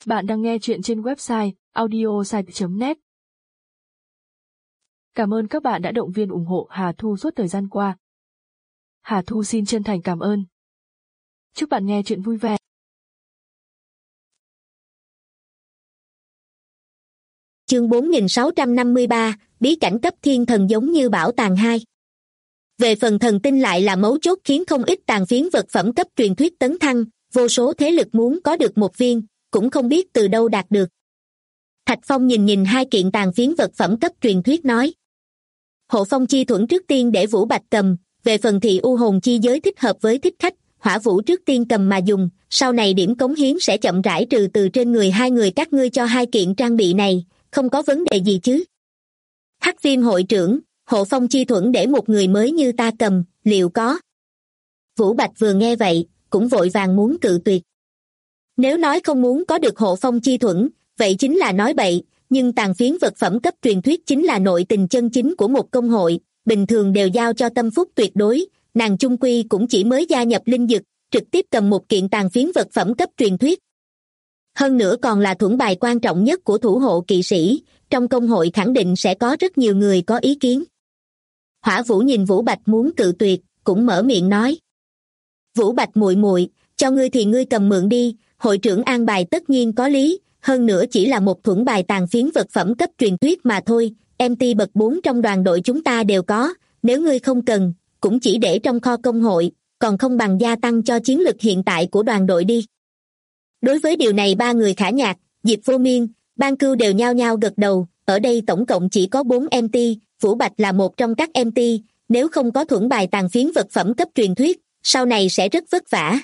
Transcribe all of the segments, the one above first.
Bạn đang nghe chuyện trên website audiosite.net. Cảm ơn các bạn đã động viên ủng hộ Hà Thu suốt thời gian qua. Hà Thu xin chân thành cảm ơn. Chúc bạn nghe chuyện vui vẻ. Chương 4653, bí cảnh cấp thiên thần giống như bảo tàng 2. Về phần thần tinh lại là mấu chốt khiến không ít tàn phiến vật phẩm cấp truyền thuyết tấn thăng, vô số thế lực muốn có được một viên, cũng không biết từ đâu đạt được. Thạch Phong nhìn hai kiện tàn phiến vật phẩm cấp truyền thuyết nói. Hộ phong chi thuẫn trước tiên để Vũ Bạch cầm, về phần thị u hồn chi giới thích hợp với thích khách, Hỏa Vũ trước tiên cầm mà dùng, sau này điểm cống hiến sẽ chậm rãi trừ từ trên người hai người các ngươi cho hai kiện trang bị này, không có vấn đề gì chứ. Hắc Viêm hội trưởng, hộ phong chi thuẫn để một người mới như ta cầm, liệu có? Vũ Bạch vừa nghe vậy, cũng vội vàng muốn cự tuyệt. Nếu nói không muốn có được hộ phong chi thuẫn, vậy chính là nói bậy, nhưng tàn phiến vật phẩm cấp truyền thuyết chính là nội tình chân chính của một công hội, bình thường đều giao cho tâm phúc tuyệt đối, nàng chung quy cũng chỉ mới gia nhập linh dực, trực tiếp cầm một kiện tàn phiến vật phẩm cấp truyền thuyết. Hơn nữa còn là thuẫn bài quan trọng nhất của thủ hộ kỵ sĩ, trong công hội khẳng định sẽ có rất nhiều người có ý kiến. Hỏa Vũ nhìn Vũ Bạch muốn cự tuyệt, cũng mở miệng nói. Vũ Bạch muội muội, cho ngươi thì ngươi cầm mượn đi, hội trưởng an bài tất nhiên có lý, hơn nữa chỉ là một thuẫn bài tàn phiến vật phẩm cấp truyền thuyết mà thôi, MT bậc 4 trong đoàn đội chúng ta đều có, nếu ngươi không cần, cũng chỉ để trong kho công hội, còn không bằng gia tăng cho chiến lực hiện tại của đoàn đội đi. Đối với điều này ba người Khả Nhạc, Diệp Vô Miên, Ban Cưu đều nhao nhao gật đầu, ở đây tổng cộng chỉ có 4 MT, Vũ Bạch là một trong các MT, nếu không có thuẫn bài tàn phiến vật phẩm cấp truyền thuyết, sau này sẽ rất vất vả.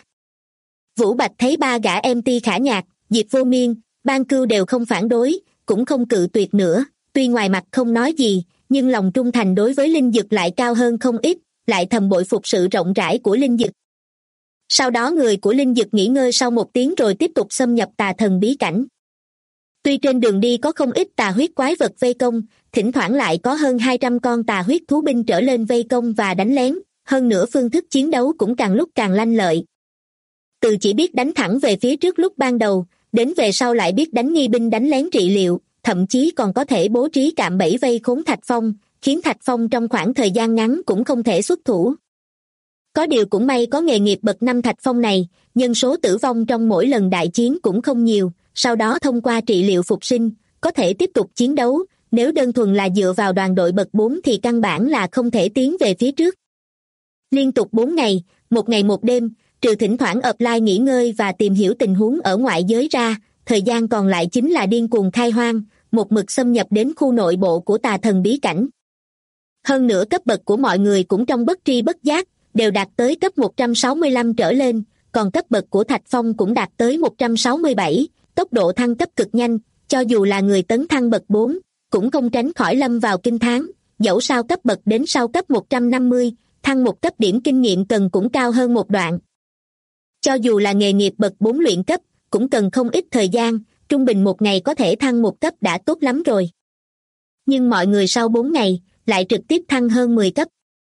Vũ Bạch thấy ba gã MT Khả Nhạc, Diệp Vô Miên, Ban Cưu đều không phản đối, cũng không cự tuyệt nữa, tuy ngoài mặt không nói gì, nhưng lòng trung thành đối với linh dực lại cao hơn không ít, lại thầm bội phục sự rộng rãi của linh dực. Sau đó người của linh dực nghỉ ngơi sau một tiếng rồi tiếp tục xâm nhập tà thần bí cảnh. Tuy trên đường đi có không ít tà huyết quái vật vây công, thỉnh thoảng lại có hơn 200 con tà huyết thú binh trở lên vây công và đánh lén, hơn nữa phương thức chiến đấu cũng càng lúc càng lanh lợi. Từ chỉ biết đánh thẳng về phía trước lúc ban đầu, đến về sau lại biết đánh nghi binh đánh lén trị liệu, thậm chí còn có thể bố trí cạm bẫy vây khốn Thạch Phong, khiến Thạch Phong trong khoảng thời gian ngắn cũng không thể xuất thủ. Có điều cũng may có nghề nghiệp bậc 5 Thạch Phong này, nhân số tử vong trong mỗi lần đại chiến cũng không nhiều, sau đó thông qua trị liệu phục sinh, có thể tiếp tục chiến đấu, nếu đơn thuần là dựa vào đoàn đội bậc 4 thì căn bản là không thể tiến về phía trước. Liên tục 4 ngày, một ngày một đêm, trừ thỉnh thoảng offline nghỉ ngơi và tìm hiểu tình huống ở ngoại giới ra, thời gian còn lại chính là điên cuồng khai hoang, một mực xâm nhập đến khu nội bộ của tà thần bí cảnh. Hơn nữa cấp bậc của mọi người cũng trong bất tri bất giác, đều đạt tới cấp 165 trở lên, còn cấp bậc của Thạch Phong cũng đạt tới 167, tốc độ thăng cấp cực nhanh, cho dù là người tấn thăng bậc 4, cũng không tránh khỏi lâm vào kinh thán, dẫu sao cấp bậc đến sau cấp 150, thăng một cấp điểm kinh nghiệm cần cũng cao hơn một đoạn. Cho dù là nghề nghiệp bậc 4 luyện cấp, cũng cần không ít thời gian, trung bình một ngày có thể thăng một cấp đã tốt lắm rồi. Nhưng mọi người sau 4 ngày, lại trực tiếp thăng hơn 10 cấp.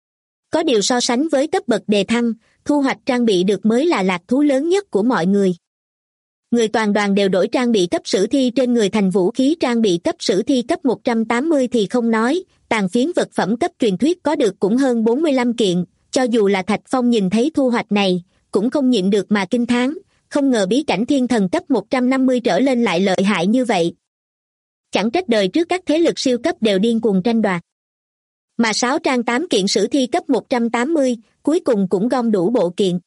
Có điều so sánh với cấp bậc đề thăng, thu hoạch trang bị được mới là lạc thú lớn nhất của mọi người. Người toàn đoàn đều đổi trang bị cấp sử thi trên người thành vũ khí trang bị cấp sử thi cấp 180 thì không nói, tàn phiến vật phẩm cấp truyền thuyết có được cũng hơn 45 kiện, cho dù là Thạch Phong nhìn thấy thu hoạch này, cũng không nhịn được mà kinh thán, không ngờ bí cảnh thiên thần cấp 150 trở lên lại lợi hại như vậy. Chẳng trách đời trước các thế lực siêu cấp đều điên cuồng tranh đoạt. Mà 6 trang 8 kiện sử thi cấp 180, cuối cùng cũng gom đủ bộ kiện.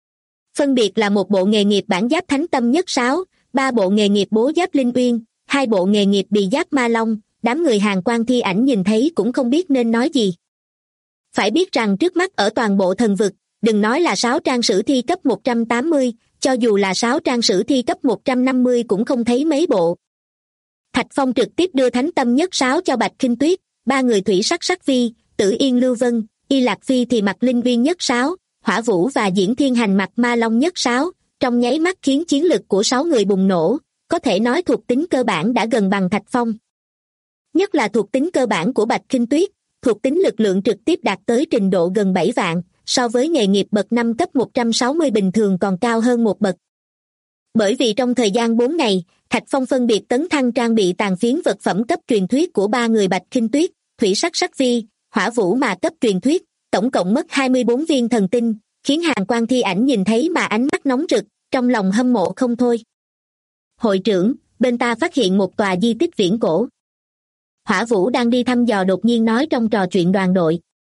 Phân biệt là một bộ nghề nghiệp bản giáp Thánh Tâm Nhất Sáo, 3 bộ nghề nghiệp bố giáp Linh Uyên, 2 bộ nghề nghiệp bì giáp Ma Long, đám người Hàn Quan Thi Ảnh nhìn thấy cũng không biết nên nói gì. Phải biết rằng trước mắt ở toàn bộ thần vực, đừng nói là 6 trang sử thi cấp 180, cho dù là 6 trang sử thi cấp 150 cũng không thấy mấy bộ. Thạch Phong trực tiếp đưa Thánh Tâm Nhất Sáo cho Bạch Khinh Tuyết, 3 người Thủy Sắc Sắc Phi, Tử Yên Lưu Vân, Y Lạc Phi thì mặc Linh Uyên Nhất Sáo, Hỏa Vũ và Diễn Thiên Hành mặc Ma Long Nhất Sáo, trong nháy mắt khiến chiến lực của 6 người bùng nổ, có thể nói thuộc tính cơ bản đã gần bằng Thạch Phong. Nhất là thuộc tính cơ bản của Bạch Khinh Tuyết, thuộc tính lực lượng trực tiếp đạt tới trình độ gần 7 vạn, so với nghề nghiệp bậc 5 cấp 160 bình thường còn cao hơn một bậc. Bởi vì trong thời gian 4 ngày, Thạch Phong phân biệt tấn thăng trang bị tàn phiến vật phẩm cấp truyền thuyết của ba người Bạch Khinh Tuyết, Thủy Sắc Sắc Vi, Hỏa Vũ mà cấp truyền thuyết, tổng cộng mất 24 viên thần tinh, khiến Hàn Quang Thi Ảnh nhìn thấy mà ánh mắt nóng rực, trong lòng hâm mộ không thôi. Hội trưởng, bên ta phát hiện một tòa di tích viễn cổ. Hỏa Vũ đang đi thăm dò đột nhiên nói trong trò chuyện đoàn đội.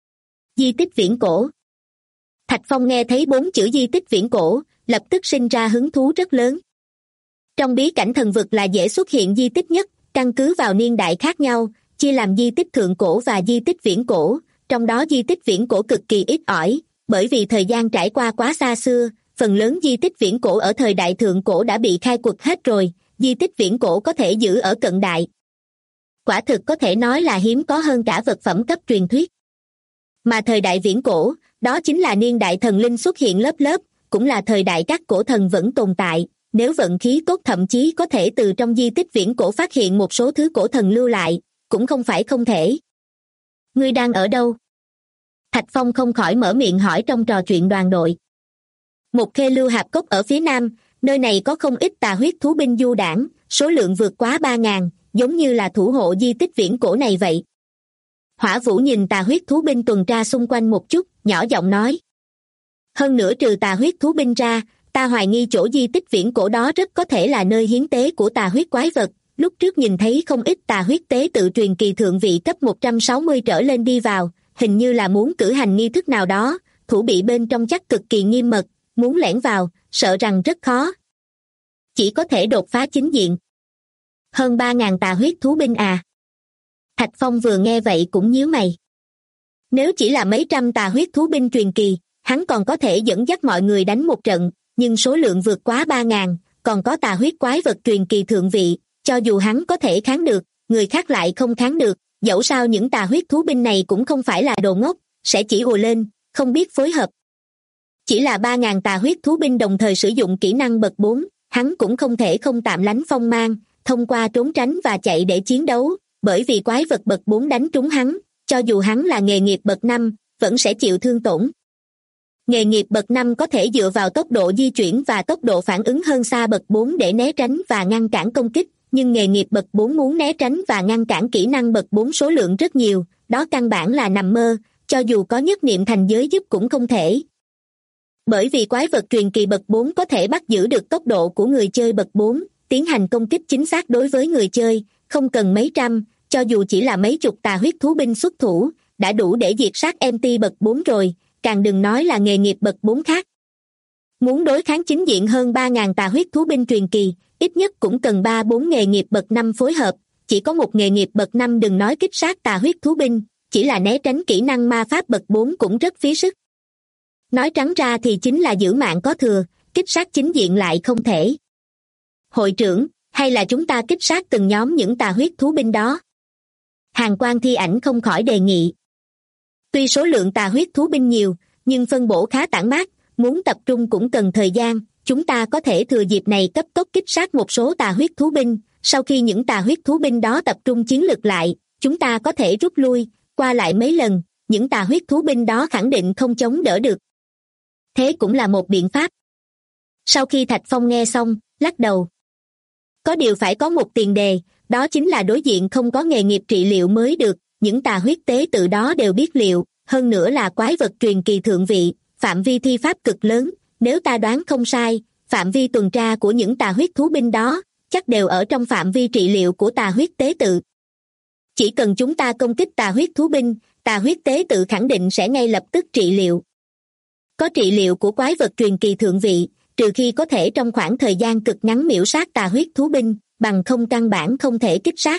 Di tích viễn cổ. Thạch Phong nghe thấy 4 chữ di tích viễn cổ, lập tức sinh ra hứng thú rất lớn. Trong bí cảnh thần vực là dễ xuất hiện di tích nhất, căn cứ vào niên đại khác nhau, chia làm di tích thượng cổ và di tích viễn cổ, trong đó di tích viễn cổ cực kỳ ít ỏi, bởi vì thời gian trải qua quá xa xưa, phần lớn di tích viễn cổ ở thời đại thượng cổ đã bị khai quật hết rồi, di tích viễn cổ có thể giữ ở cận đại. Quả thực có thể nói là hiếm có hơn cả vật phẩm cấp truyền thuyết. Mà thời đại viễn cổ, đó chính là niên đại thần linh xuất hiện lớp lớp, cũng là thời đại các cổ thần vẫn tồn tại, nếu vận khí tốt thậm chí có thể từ trong di tích viễn cổ phát hiện một số thứ cổ thần lưu lại, cũng không phải không thể. Ngươi đang ở đâu? Thạch Phong không khỏi mở miệng hỏi trong trò chuyện đoàn đội. Một khê lưu hạp cốc ở phía nam, nơi này có không ít tà huyết thú binh du đãng, số lượng vượt quá 3.000, giống như là thủ hộ di tích viễn cổ này vậy. Hỏa Vũ nhìn tà huyết thú binh tuần tra xung quanh một chút, nhỏ giọng nói. Hơn nữa trừ tà huyết thú binh ra, ta hoài nghi chỗ di tích viễn cổ đó rất có thể là nơi hiến tế của tà huyết quái vật. Lúc trước nhìn thấy không ít tà huyết tế tự truyền kỳ thượng vị cấp 160 trở lên đi vào, hình như là muốn cử hành nghi thức nào đó, thủ bị bên trong chắc cực kỳ nghiêm mật, muốn lẻn vào, sợ rằng rất khó. Chỉ có thể đột phá chính diện. Hơn 3.000 tà huyết thú binh à? Thạch Phong vừa nghe vậy cũng nhíu mày. Nếu chỉ là mấy trăm tà huyết thú binh truyền kỳ, hắn còn có thể dẫn dắt mọi người đánh một trận, nhưng số lượng vượt quá 3.000, còn có tà huyết quái vật truyền kỳ thượng vị, cho dù hắn có thể kháng được, người khác lại không kháng được, dẫu sao những tà huyết thú binh này cũng không phải là đồ ngốc, sẽ chỉ ùa lên, không biết phối hợp. Chỉ là 3.000 tà huyết thú binh đồng thời sử dụng kỹ năng bậc 4, hắn cũng không thể không tạm lánh phong mang, thông qua trốn tránh và chạy để chiến đấu, bởi vì quái vật bậc 4 đánh trúng hắn, cho dù hắn là nghề nghiệp bậc 5, vẫn sẽ chịu thương tổn. Nghề nghiệp bậc 5 có thể dựa vào tốc độ di chuyển và tốc độ phản ứng hơn xa bậc 4 để né tránh và ngăn cản công kích, nhưng nghề nghiệp bậc 4 muốn né tránh và ngăn cản kỹ năng bậc 4 số lượng rất nhiều, đó căn bản là nằm mơ, cho dù có nhất niệm thành giới giúp cũng không thể. Bởi vì quái vật truyền kỳ bậc 4 có thể bắt giữ được tốc độ của người chơi bậc 4, tiến hành công kích chính xác đối với người chơi, không cần mấy trăm, cho dù chỉ là mấy chục tà huyết thú binh xuất thủ, đã đủ để diệt sát MT bậc 4 rồi, càng đừng nói là nghề nghiệp bậc 4 khác. Muốn đối kháng chính diện hơn 3.000 tà huyết thú binh truyền kỳ, ít nhất cũng cần 3-4 nghề nghiệp bậc 5 phối hợp, chỉ có một nghề nghiệp bậc 5 đừng nói kích sát tà huyết thú binh, chỉ là né tránh kỹ năng ma pháp bậc 4 cũng rất phí sức. Nói trắng ra thì chính là giữ mạng có thừa, kích sát chính diện lại không thể. Hội trưởng, hay là chúng ta kích sát từng nhóm những tà huyết thú binh đó? Hàn Quang Thi Ảnh không khỏi đề nghị. Tuy số lượng tà huyết thú binh nhiều, nhưng phân bổ khá tản mát, muốn tập trung cũng cần thời gian, chúng ta có thể thừa dịp này cấp tốc kích sát một số tà huyết thú binh, sau khi những tà huyết thú binh đó tập trung chiến lực lại, chúng ta có thể rút lui, qua lại mấy lần, những tà huyết thú binh đó khẳng định không chống đỡ được. Thế cũng là một biện pháp. Sau khi Thạch Phong nghe xong, lắc đầu. Có điều phải có một tiền đề, đó chính là đối diện không có nghề nghiệp trị liệu mới được, những tà huyết tế tự đó đều biết liệu, hơn nữa là quái vật truyền kỳ thượng vị, phạm vi thi pháp cực lớn, nếu ta đoán không sai, phạm vi tuần tra của những tà huyết thú binh đó, chắc đều ở trong phạm vi trị liệu của tà huyết tế tự. Chỉ cần chúng ta công kích tà huyết thú binh, tà huyết tế tự khẳng định sẽ ngay lập tức trị liệu. Có trị liệu của quái vật truyền kỳ thượng vị, trừ khi có thể trong khoảng thời gian cực ngắn miễu sát tà huyết thú binh, bằng không căn bản không thể kích sát.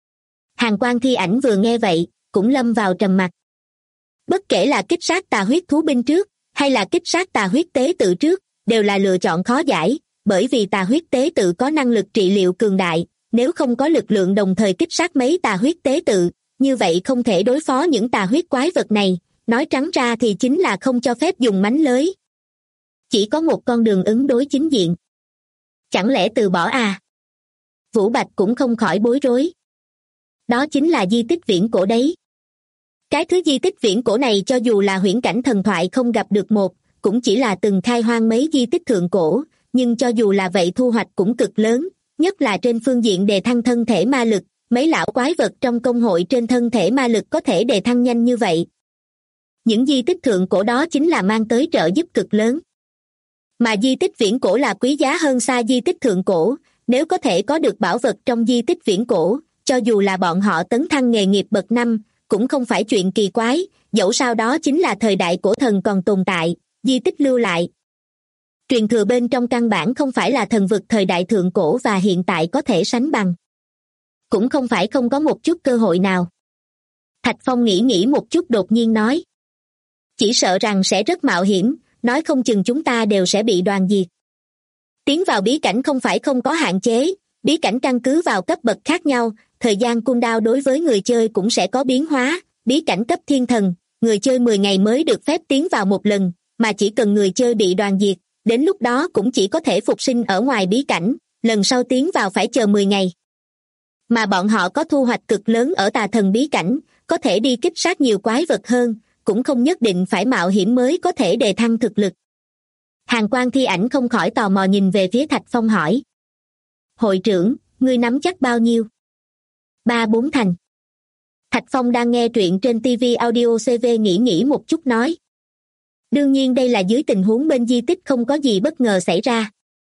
Hàn Quang Thi Ảnh vừa nghe vậy, cũng lâm vào trầm mặc. Bất kể là kích sát tà huyết thú binh trước, hay là kích sát tà huyết tế tự trước, đều là lựa chọn khó giải, bởi vì tà huyết tế tự có năng lực trị liệu cường đại, nếu không có lực lượng đồng thời kích sát mấy tà huyết tế tự, như vậy không thể đối phó những tà huyết quái vật này, nói trắng ra thì chính là không cho phép dùng mánh lới. Chỉ có một con đường ứng đối chính diện. Chẳng lẽ từ bỏ à? Vũ Bạch cũng không khỏi bối rối. Đó chính là di tích viễn cổ đấy. Cái thứ di tích viễn cổ này cho dù là huyễn cảnh thần thoại không gặp được một, cũng chỉ là từng khai hoang mấy di tích thượng cổ, nhưng cho dù là vậy thu hoạch cũng cực lớn, nhất là trên phương diện đề thăng thân thể ma lực, mấy lão quái vật trong công hội trên thân thể ma lực có thể đề thăng nhanh như vậy. Những di tích thượng cổ đó chính là mang tới trợ giúp cực lớn. Mà di tích viễn cổ là quý giá hơn xa di tích thượng cổ, nếu có thể có được bảo vật trong di tích viễn cổ, cho dù là bọn họ tấn thăng nghề nghiệp bậc 5, cũng không phải chuyện kỳ quái, dẫu sao đó chính là thời đại cổ thần còn tồn tại, di tích lưu lại. Truyền thừa bên trong căn bản không phải là thần vực thời đại thượng cổ và hiện tại có thể sánh bằng. Cũng không phải không có một chút cơ hội nào. Thạch Phong nghĩ một chút đột nhiên nói. Chỉ sợ rằng sẽ rất mạo hiểm, nói không chừng chúng ta đều sẽ bị đoàn diệt. Tiến vào bí cảnh không phải không có hạn chế, bí cảnh căn cứ vào cấp bậc khác nhau, thời gian cooldown đối với người chơi cũng sẽ có biến hóa, bí cảnh cấp thiên thần, người chơi 10 ngày mới được phép tiến vào một lần, mà chỉ cần người chơi bị đoàn diệt, đến lúc đó cũng chỉ có thể phục sinh ở ngoài bí cảnh, lần sau tiến vào phải chờ 10 ngày. Mà bọn họ có thu hoạch cực lớn ở tà thần bí cảnh, có thể đi kích sát nhiều quái vật hơn, cũng không nhất định phải mạo hiểm mới có thể đề thăng thực lực. Hàn Quang Thi Ảnh không khỏi tò mò nhìn về phía Thạch Phong hỏi. Hội trưởng, ngươi nắm chắc bao nhiêu? 3-4 thành. Thạch Phong đang nghe truyện trên TV Audio CV nghĩ một chút nói. Đương nhiên đây là dưới tình huống bên di tích không có gì bất ngờ xảy ra.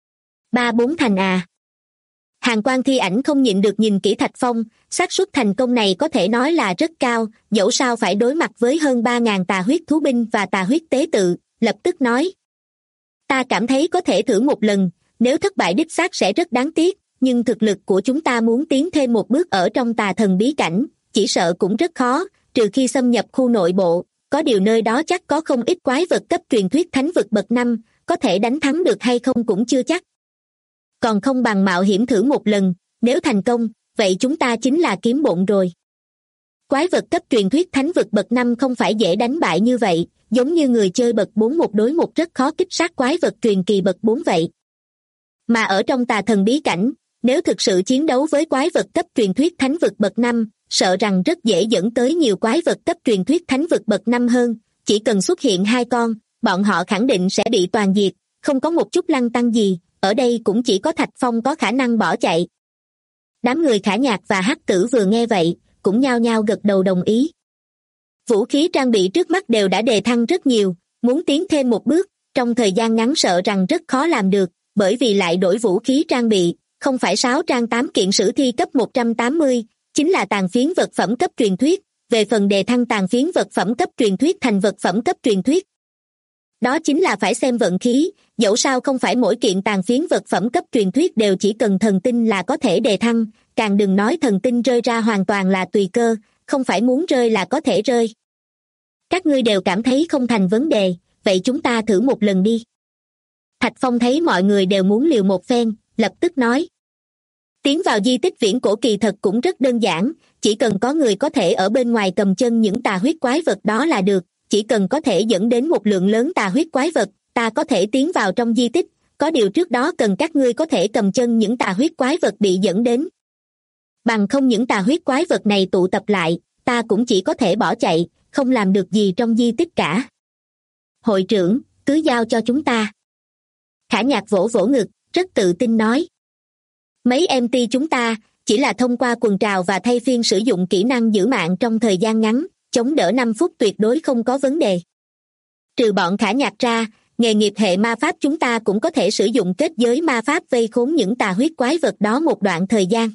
3-4 thành à? Hàn Quang Thi Ảnh không nhịn được nhìn kỹ Thạch Phong, xác suất thành công này có thể nói là rất cao, dẫu sao phải đối mặt với hơn 3.000 tà huyết thú binh và tà huyết tế tự, lập tức nói. Ta cảm thấy có thể thử một lần, nếu thất bại đích xác sẽ rất đáng tiếc, nhưng thực lực của chúng ta muốn tiến thêm một bước ở trong tà thần bí cảnh, chỉ sợ cũng rất khó, trừ khi xâm nhập khu nội bộ, có điều nơi đó chắc có không ít quái vật cấp truyền thuyết thánh vực bậc 5, có thể đánh thắng được hay không cũng chưa chắc. Còn không bằng mạo hiểm thử một lần, nếu thành công, vậy chúng ta chính là kiếm bộn rồi. Quái vật cấp truyền thuyết thánh vực bậc 5 không phải dễ đánh bại như vậy, giống như người chơi bậc 4 một đối một rất khó kích sát quái vật truyền kỳ bậc 4 vậy. Mà ở trong tà thần bí cảnh, nếu thực sự chiến đấu với quái vật cấp truyền thuyết thánh vực bậc 5, sợ rằng rất dễ dẫn tới nhiều quái vật cấp truyền thuyết thánh vực bậc 5 hơn, chỉ cần xuất hiện 2 con, bọn họ khẳng định sẽ bị toàn diệt, không có một chút lăn tăn gì, ở đây cũng chỉ có Thạch Phong có khả năng bỏ chạy. Đám người Khả Nhạc và Hắc Tử vừa nghe vậy, cũng nhao nhao gật đầu đồng ý. Vũ khí trang bị trước mắt đều đã đề thăng rất nhiều, muốn tiến thêm một bước, trong thời gian ngắn sợ rằng rất khó làm được, bởi vì lại đổi vũ khí trang bị, không phải 6 trang 8 kiện sử thi cấp 180, chính là tàn phiến vật phẩm cấp truyền thuyết, về phần đề thăng tàn phiến vật phẩm cấp truyền thuyết thành vật phẩm cấp truyền thuyết. Đó chính là phải xem vận khí, dẫu sao không phải mỗi kiện tàn phiến vật phẩm cấp truyền thuyết đều chỉ cần thần tinh là có thể đề thăng, càng đừng nói thần tinh rơi ra hoàn toàn là tùy cơ, không phải muốn rơi là có thể rơi. Các ngươi đều cảm thấy không thành vấn đề, vậy chúng ta thử một lần đi. Thạch Phong thấy mọi người đều muốn liều một phen, lập tức nói. Tiến vào di tích viễn cổ kỳ thật cũng rất đơn giản, chỉ cần có người có thể ở bên ngoài cầm chân những tà huyết quái vật đó là được, chỉ cần có thể dẫn đến một lượng lớn tà huyết quái vật, ta có thể tiến vào trong di tích, có điều trước đó cần các ngươi có thể cầm chân những tà huyết quái vật bị dẫn đến. Bằng không những tà huyết quái vật này tụ tập lại, ta cũng chỉ có thể bỏ chạy, không làm được gì trong di tích cả. Hội trưởng, cứ giao cho chúng ta. Khả Nhạc vỗ vỗ ngực, rất tự tin nói. Mấy MT chúng ta, chỉ là thông qua quần trào và thay phiên sử dụng kỹ năng giữ mạng trong thời gian ngắn, chống đỡ 5 phút tuyệt đối không có vấn đề. Trừ bọn Khả Nhạc ra, nghề nghiệp hệ ma pháp chúng ta cũng có thể sử dụng kết giới ma pháp vây khốn những tà huyết quái vật đó một đoạn thời gian.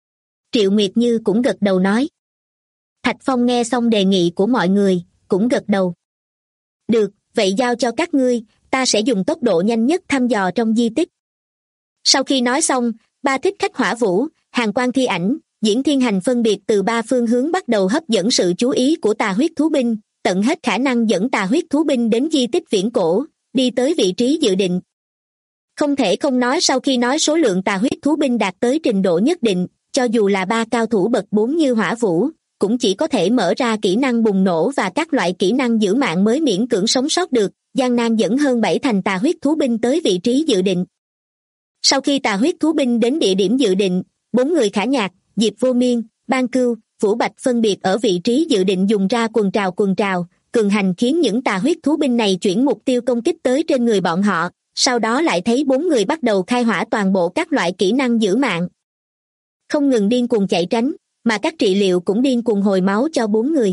Triệu Nguyệt Như cũng gật đầu nói. Thạch Phong nghe xong đề nghị của mọi người, cũng gật đầu. Được, vậy giao cho các ngươi, ta sẽ dùng tốc độ nhanh nhất thăm dò trong di tích. Sau khi nói xong, ba thích khách Hỏa Vũ, Hàn Quang Thi Ảnh, Diễn Thiên Hành phân biệt từ 3 phương hướng bắt đầu hấp dẫn sự chú ý của tà huyết thú binh, tận hết khả năng dẫn tà huyết thú binh đến di tích viễn cổ, đi tới vị trí dự định. Không thể không nói sau khi nói số lượng tà huyết thú binh đạt tới trình độ nhất định, cho dù là 3 cao thủ bậc 4 như Hỏa Vũ, cũng chỉ có thể mở ra kỹ năng bùng nổ và các loại kỹ năng giữ mạng mới miễn cưỡng sống sót được, gian nan dẫn hơn 7 thành tà huyết thú binh tới vị trí dự định. Sau khi tà huyết thú binh đến địa điểm dự định, 4 người Khả Nhạc, Diệp Vô Miên, Ban Cưu, Vũ Bạch phân biệt ở vị trí dự định dùng ra quần trào, cường hành khiến những tà huyết thú binh này chuyển mục tiêu công kích tới trên người bọn họ, sau đó lại thấy 4 người bắt đầu khai hỏa toàn bộ các loại kỹ năng giữ mạng. Không ngừng điên cuồng chạy tránh, mà các trị liệu cũng điên cuồng hồi máu cho 4 người.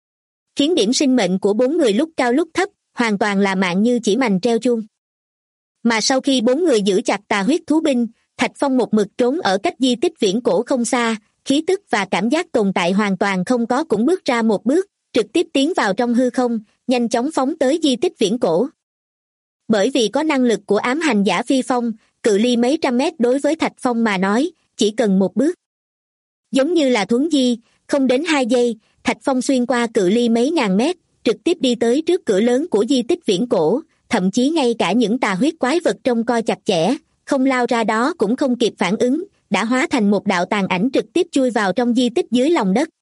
Khiến điểm sinh mệnh của 4 người lúc cao lúc thấp, hoàn toàn là mạng như chỉ mành treo chuông. Mà sau khi 4 người giữ chặt tà huyết thú binh, Thạch Phong một mực trốn ở cách di tích viễn cổ không xa, khí tức và cảm giác tồn tại hoàn toàn không có, cũng bước ra một bước, trực tiếp tiến vào trong hư không, nhanh chóng phóng tới di tích viễn cổ. Bởi vì có năng lực của ám hành giả phi phong, cự ly mấy trăm mét đối với Thạch Phong mà nói, chỉ cần một bước. Giống như là thuấn di, không đến 2 giây, Thạch Phong xuyên qua cự ly mấy ngàn mét, trực tiếp đi tới trước cửa lớn của di tích viễn cổ, thậm chí ngay cả những tà huyết quái vật trông coi chặt chẽ, không lao ra đó cũng không kịp phản ứng, đã hóa thành một đạo tàn ảnh trực tiếp chui vào trong di tích dưới lòng đất.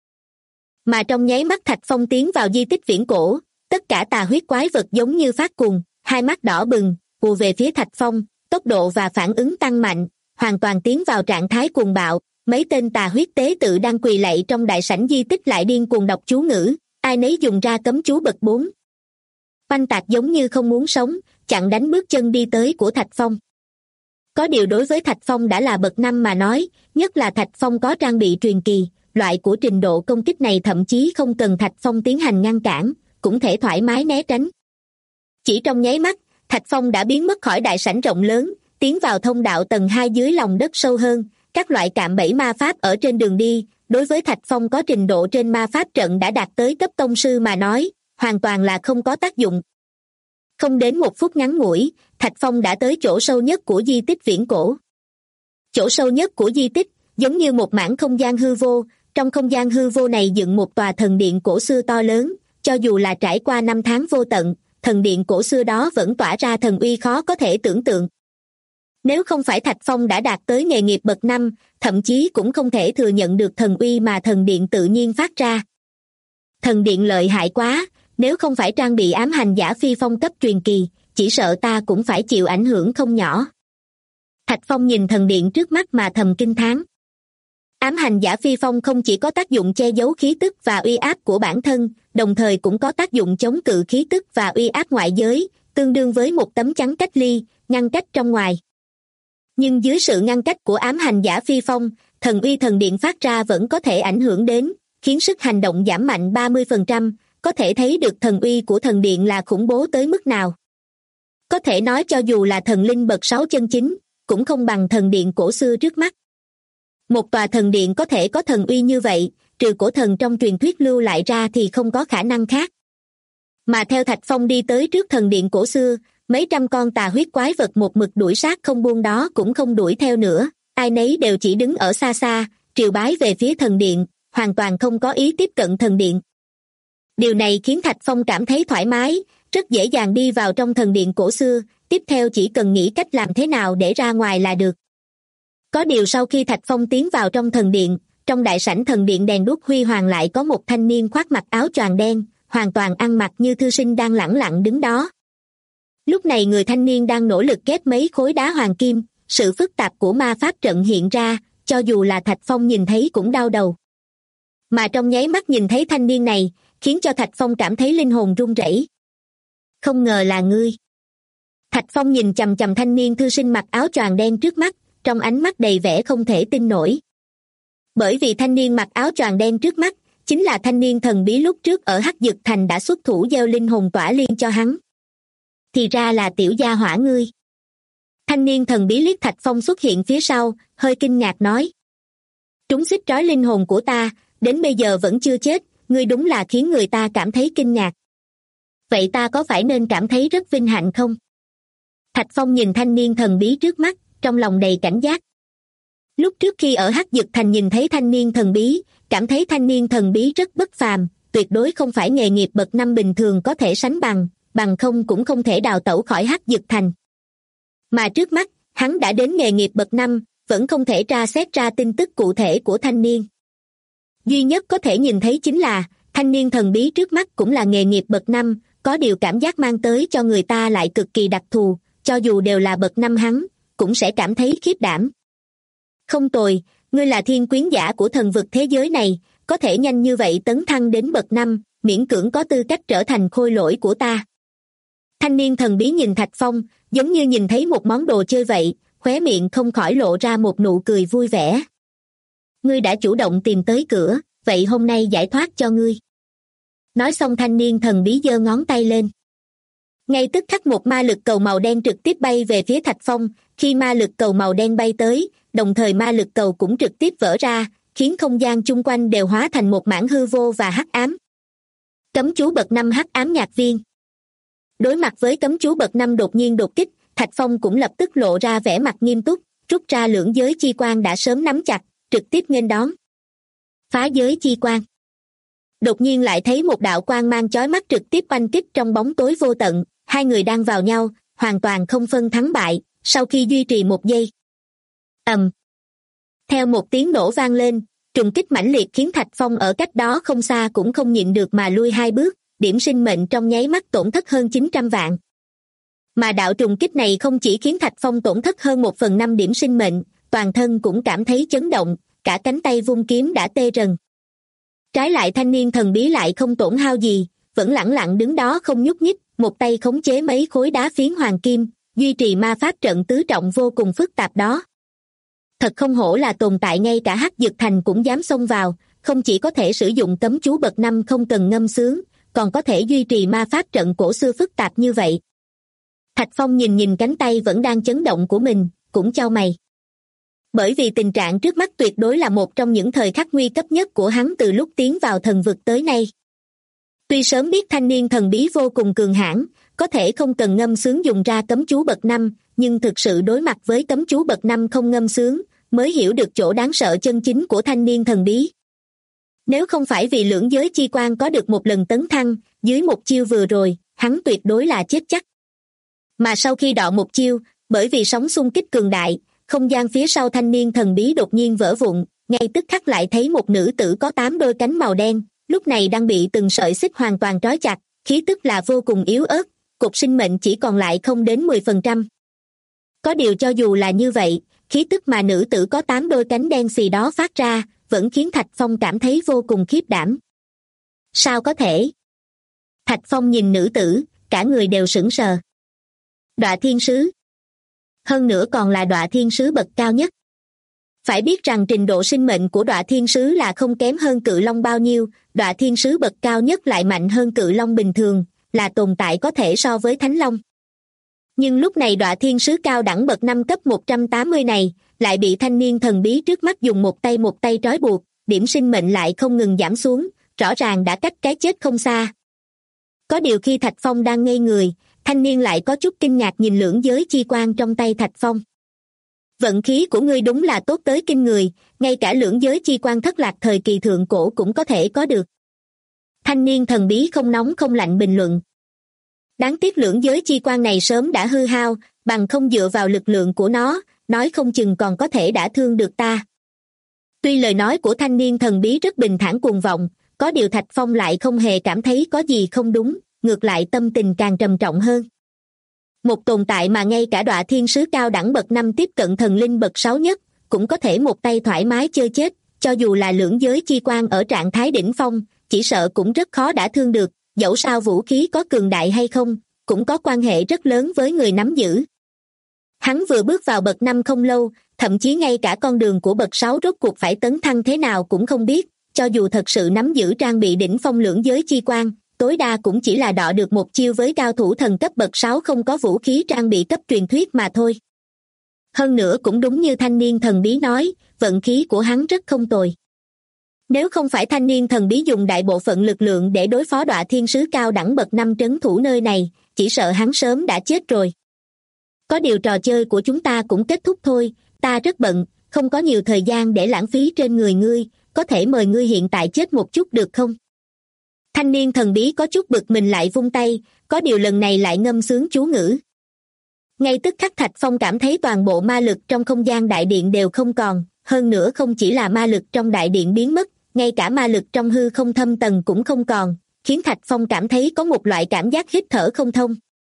Mà trong nháy mắt Thạch Phong tiến vào di tích viễn cổ, tất cả tà huyết quái vật giống như phát cuồng, hai mắt đỏ bừng, ùa về phía Thạch Phong, tốc độ và phản ứng tăng mạnh, hoàn toàn tiến vào trạng thái cuồng bạo. Mấy tên tà huyết tế tự đang quỳ lạy trong đại sảnh di tích lại điên cuồng đọc chú ngữ, ai nấy dùng ra cấm chú bậc 4. Oanh tạc giống như không muốn sống, chặn đánh bước chân đi tới của Thạch Phong. Có điều đối với Thạch Phong đã là bậc 5 mà nói, nhất là Thạch Phong có trang bị truyền kỳ, loại của trình độ công kích này thậm chí không cần Thạch Phong tiến hành ngăn cản, cũng thể thoải mái né tránh. Chỉ trong nháy mắt, Thạch Phong đã biến mất khỏi đại sảnh rộng lớn, tiến vào thông đạo tầng 2 dưới lòng đất sâu hơn. Các loại cạm bẫy ma pháp ở trên đường đi, đối với Thạch Phong có trình độ trên ma pháp trận đã đạt tới cấp tông sư mà nói, hoàn toàn là không có tác dụng. Không đến 1 phút ngắn ngủi, Thạch Phong đã tới chỗ sâu nhất của di tích viễn cổ. Chỗ sâu nhất của di tích, giống như một mảng không gian hư vô, trong không gian hư vô này dựng một tòa thần điện cổ xưa to lớn, cho dù là trải qua 5 tháng vô tận, thần điện cổ xưa đó vẫn tỏa ra thần uy khó có thể tưởng tượng. Nếu không phải Thạch Phong đã đạt tới nghề nghiệp bậc 5, thậm chí cũng không thể thừa nhận được thần uy mà thần điện tự nhiên phát ra. Thần điện lợi hại quá, nếu không phải trang bị ám hành giả phi phong cấp truyền kỳ, chỉ sợ ta cũng phải chịu ảnh hưởng không nhỏ. Thạch Phong nhìn thần điện trước mắt mà thầm kinh thán. Ám hành giả phi phong không chỉ có tác dụng che giấu khí tức và uy áp của bản thân, đồng thời cũng có tác dụng chống cự khí tức và uy áp ngoại giới, tương đương với một tấm chắn cách ly, ngăn cách trong ngoài. Nhưng dưới sự ngăn cách của ám hành giả phi phong, thần uy thần điện phát ra vẫn có thể ảnh hưởng đến, khiến sức hành động giảm mạnh 30%, có thể thấy được thần uy của thần điện là khủng bố tới mức nào. Có thể nói cho dù là thần linh bậc 6 chân chính, cũng không bằng thần điện cổ xưa trước mắt. Một tòa thần điện có thể có thần uy như vậy, trừ cổ thần trong truyền thuyết lưu lại ra thì không có khả năng khác. Mà theo Thạch Phong đi tới trước thần điện cổ xưa, mấy trăm con tà huyết quái vật một mực đuổi sát không buông đó cũng không đuổi theo nữa, ai nấy đều chỉ đứng ở xa xa, triều bái về phía thần điện, hoàn toàn không có ý tiếp cận thần điện. Điều này khiến Thạch Phong cảm thấy thoải mái, rất dễ dàng đi vào trong thần điện cổ xưa, tiếp theo chỉ cần nghĩ cách làm thế nào để ra ngoài là được. Có điều sau khi Thạch Phong tiến vào trong thần điện, trong đại sảnh thần điện đèn đuốc huy hoàng lại có một thanh niên khoác mặc áo choàng đen, hoàn toàn ăn mặc như thư sinh đang lẳng lặng đứng đó. Lúc này người thanh niên đang nỗ lực ghép mấy khối đá hoàng kim, sự phức tạp của ma pháp trận hiện ra, cho dù là Thạch Phong nhìn thấy cũng đau đầu. Mà trong nháy mắt nhìn thấy thanh niên này, khiến cho Thạch Phong cảm thấy linh hồn run rẩy. Không ngờ là ngươi. Thạch Phong nhìn chằm chằm thanh niên thư sinh mặc áo choàng đen trước mắt, trong ánh mắt đầy vẻ không thể tin nổi. Bởi vì thanh niên mặc áo choàng đen trước mắt, chính là thanh niên thần bí lúc trước ở Hắc Dực Thành đã xuất thủ gieo linh hồn tỏa liên cho hắn. Thì ra là tiểu gia hỏa ngươi. Thanh niên thần bí liếc Thạch Phong xuất hiện phía sau, hơi kinh ngạc nói. Trúng xích trói linh hồn của ta, đến bây giờ vẫn chưa chết, ngươi đúng là khiến người ta cảm thấy kinh ngạc. Vậy ta có phải nên cảm thấy rất vinh hạnh không? Thạch Phong nhìn thanh niên thần bí trước mắt, trong lòng đầy cảnh giác. Lúc trước khi ở Hắc Dực Thành nhìn thấy thanh niên thần bí, cảm thấy thanh niên thần bí rất bất phàm, tuyệt đối không phải nghề nghiệp bậc 5 bình thường có thể sánh bằng, bằng không cũng không thể đào tẩu khỏi Hắc Dực Thành. Mà trước mắt, hắn đã đến nghề nghiệp bậc 5, vẫn không thể tra xét ra tin tức cụ thể của thanh niên. Duy nhất có thể nhìn thấy chính là, thanh niên thần bí trước mắt cũng là nghề nghiệp bậc 5, có điều cảm giác mang tới cho người ta lại cực kỳ đặc thù, cho dù đều là bậc 5 hắn, cũng sẽ cảm thấy khiếp đảm. Không tồi, ngươi là thiên quyến giả của thần vực thế giới này, có thể nhanh như vậy tấn thăng đến bậc 5, miễn cưỡng có tư cách trở thành khôi lỗi của ta. Thanh niên thần bí nhìn Thạch Phong, giống như nhìn thấy một món đồ chơi vậy, khóe miệng không khỏi lộ ra một nụ cười vui vẻ. Ngươi đã chủ động tìm tới cửa, vậy hôm nay giải thoát cho ngươi. Nói xong thanh niên thần bí giơ ngón tay lên. Ngay tức khắc một ma lực cầu màu đen trực tiếp bay về phía Thạch Phong, khi ma lực cầu màu đen bay tới, đồng thời ma lực cầu cũng trực tiếp vỡ ra, khiến không gian chung quanh đều hóa thành một mảng hư vô và hắc ám. Cấm chú bậc 5 hắc ám nhạc viên. Đối mặt với cấm chú bậc 5 đột nhiên đột kích, Thạch Phong cũng lập tức lộ ra vẻ mặt nghiêm túc, rút ra lưỡng giới chi quang đã sớm nắm chặt, trực tiếp nghênh đón. Phá giới chi quang. Đột nhiên lại thấy một đạo quang mang chói mắt trực tiếp oanh kích trong bóng tối vô tận, hai người đang vào nhau, hoàn toàn không phân thắng bại, sau khi duy trì một giây. Ầm. Theo một tiếng nổ vang lên, trùng kích mãnh liệt khiến Thạch Phong ở cách đó không xa cũng không nhịn được mà lui hai bước, điểm sinh mệnh trong nháy mắt tổn thất hơn 900 vạn. Mà đạo trùng kích này không chỉ khiến Thạch Phong tổn thất hơn 1/5 điểm sinh mệnh, toàn thân cũng cảm thấy chấn động, cả cánh tay vung kiếm đã tê rần. Trái lại thanh niên thần bí lại không tổn hao gì, vẫn lẳng lặng đứng đó không nhúc nhích, một tay khống chế mấy khối đá phiến hoàng kim, duy trì ma pháp trận tứ trọng vô cùng phức tạp đó. Thật không hổ là tồn tại ngay cả Hắc Dực Thành cũng dám xông vào, không chỉ có thể sử dụng cấm chú bậc 5 không cần ngâm sướng, còn có thể duy trì ma pháp trận cổ xưa phức tạp như vậy. Thạch Phong nhìn cánh tay vẫn đang chấn động của mình, cũng chau mày. Bởi vì tình trạng trước mắt tuyệt đối là một trong những thời khắc nguy cấp nhất của hắn từ lúc tiến vào thần vực tới nay. Tuy sớm biết thanh niên thần bí vô cùng cường hãn, có thể không cần ngâm sướng dùng ra cấm chú bậc 5, nhưng thực sự đối mặt với cấm chú bậc 5 không ngâm sướng, mới hiểu được chỗ đáng sợ chân chính của thanh niên thần bí. Nếu không phải vì lưỡng giới chi quan có được một lần tấn thăng, dưới một chiêu vừa rồi, hắn tuyệt đối là chết chắc. Mà sau khi đọ một chiêu, bởi vì sóng xung kích cường đại, không gian phía sau thanh niên thần bí đột nhiên vỡ vụn, ngay tức khắc lại thấy một nữ tử có 8 đôi cánh màu đen, lúc này đang bị từng sợi xích hoàn toàn trói chặt, khí tức là vô cùng yếu ớt, cột sinh mệnh chỉ còn lại không đến 10%. Có điều cho dù là như vậy, khí tức mà nữ tử có 8 đôi cánh đen xì đó phát ra, vẫn khiến Thạch Phong cảm thấy vô cùng khiếp đảm. Sao có thể? Thạch Phong nhìn nữ tử, cả người đều sững sờ. Đọa thiên sứ. Hơn nữa còn là đọa thiên sứ bậc cao nhất. Phải biết rằng trình độ sinh mệnh của đọa thiên sứ là không kém hơn cự long bao nhiêu, đọa thiên sứ bậc cao nhất lại mạnh hơn cự long bình thường, là tồn tại có thể so với thánh long. Nhưng lúc này đọa thiên sứ cao đẳng bậc 5 cấp 180 này, lại bị thanh niên thần bí trước mắt dùng một tay trói buộc, điểm sinh mệnh lại không ngừng giảm xuống, rõ ràng đã cách cái chết không xa. Có điều khi Thạch Phong đang ngây người, thanh niên lại có chút kinh ngạc nhìn lưỡng giới chi quan trong tay Thạch Phong. Vận khí của ngươi đúng là tốt tới kinh người, ngay cả lưỡng giới chi quan thất lạc thời kỳ thượng cổ cũng có thể có được. Thanh niên thần bí không nóng không lạnh bình luận. Đáng tiếc lưỡng giới chi quan này sớm đã hư hao, bằng không dựa vào lực lượng của nó, nói không chừng còn có thể đã thương được ta. Tuy lời nói của thanh niên thần bí rất bình thản cuồng vọng, có điều Thạch Phong lại không hề cảm thấy có gì không đúng, ngược lại tâm tình càng trầm trọng hơn. Một tồn tại mà ngay cả đọa thiên sứ cao đẳng bậc 5 tiếp cận thần linh bậc 6 nhất, cũng có thể một tay thoải mái chơi chết, cho dù là lưỡng giới chi quan ở trạng thái đỉnh phong, chỉ sợ cũng rất khó đã thương được, dẫu sao vũ khí có cường đại hay không, cũng có quan hệ rất lớn với người nắm giữ. Hắn vừa bước vào bậc 5 không lâu, thậm chí ngay cả con đường của bậc 6 rốt cuộc phải tấn thăng thế nào cũng không biết, cho dù thật sự nắm giữ trang bị đỉnh phong lưỡng giới chi quan, tối đa cũng chỉ là đọ được một chiêu với cao thủ thần cấp bậc 6 không có vũ khí trang bị cấp truyền thuyết mà thôi. Hơn nữa cũng đúng như thanh niên thần bí nói, vận khí của hắn rất không tồi. Nếu không phải thanh niên thần bí dùng đại bộ phận lực lượng để đối phó đọa thiên sứ cao đẳng bậc 5 trấn thủ nơi này, chỉ sợ hắn sớm đã chết rồi. Có điều trò chơi của chúng ta cũng kết thúc thôi, ta rất bận, không có nhiều thời gian để lãng phí trên người ngươi, có thể mời ngươi hiện tại chết một chút được không? Thanh niên thần bí có chút bực mình lại vung tay, có điều lần này lại ngâm sướng chú ngữ. Ngay tức khắc Thạch Phong cảm thấy toàn bộ ma lực trong không gian đại điện đều không còn, hơn nữa không chỉ là ma lực trong đại điện biến mất, ngay cả ma lực trong hư không thâm tầng cũng không còn, khiến Thạch Phong cảm thấy có một loại cảm giác hít thở không thông.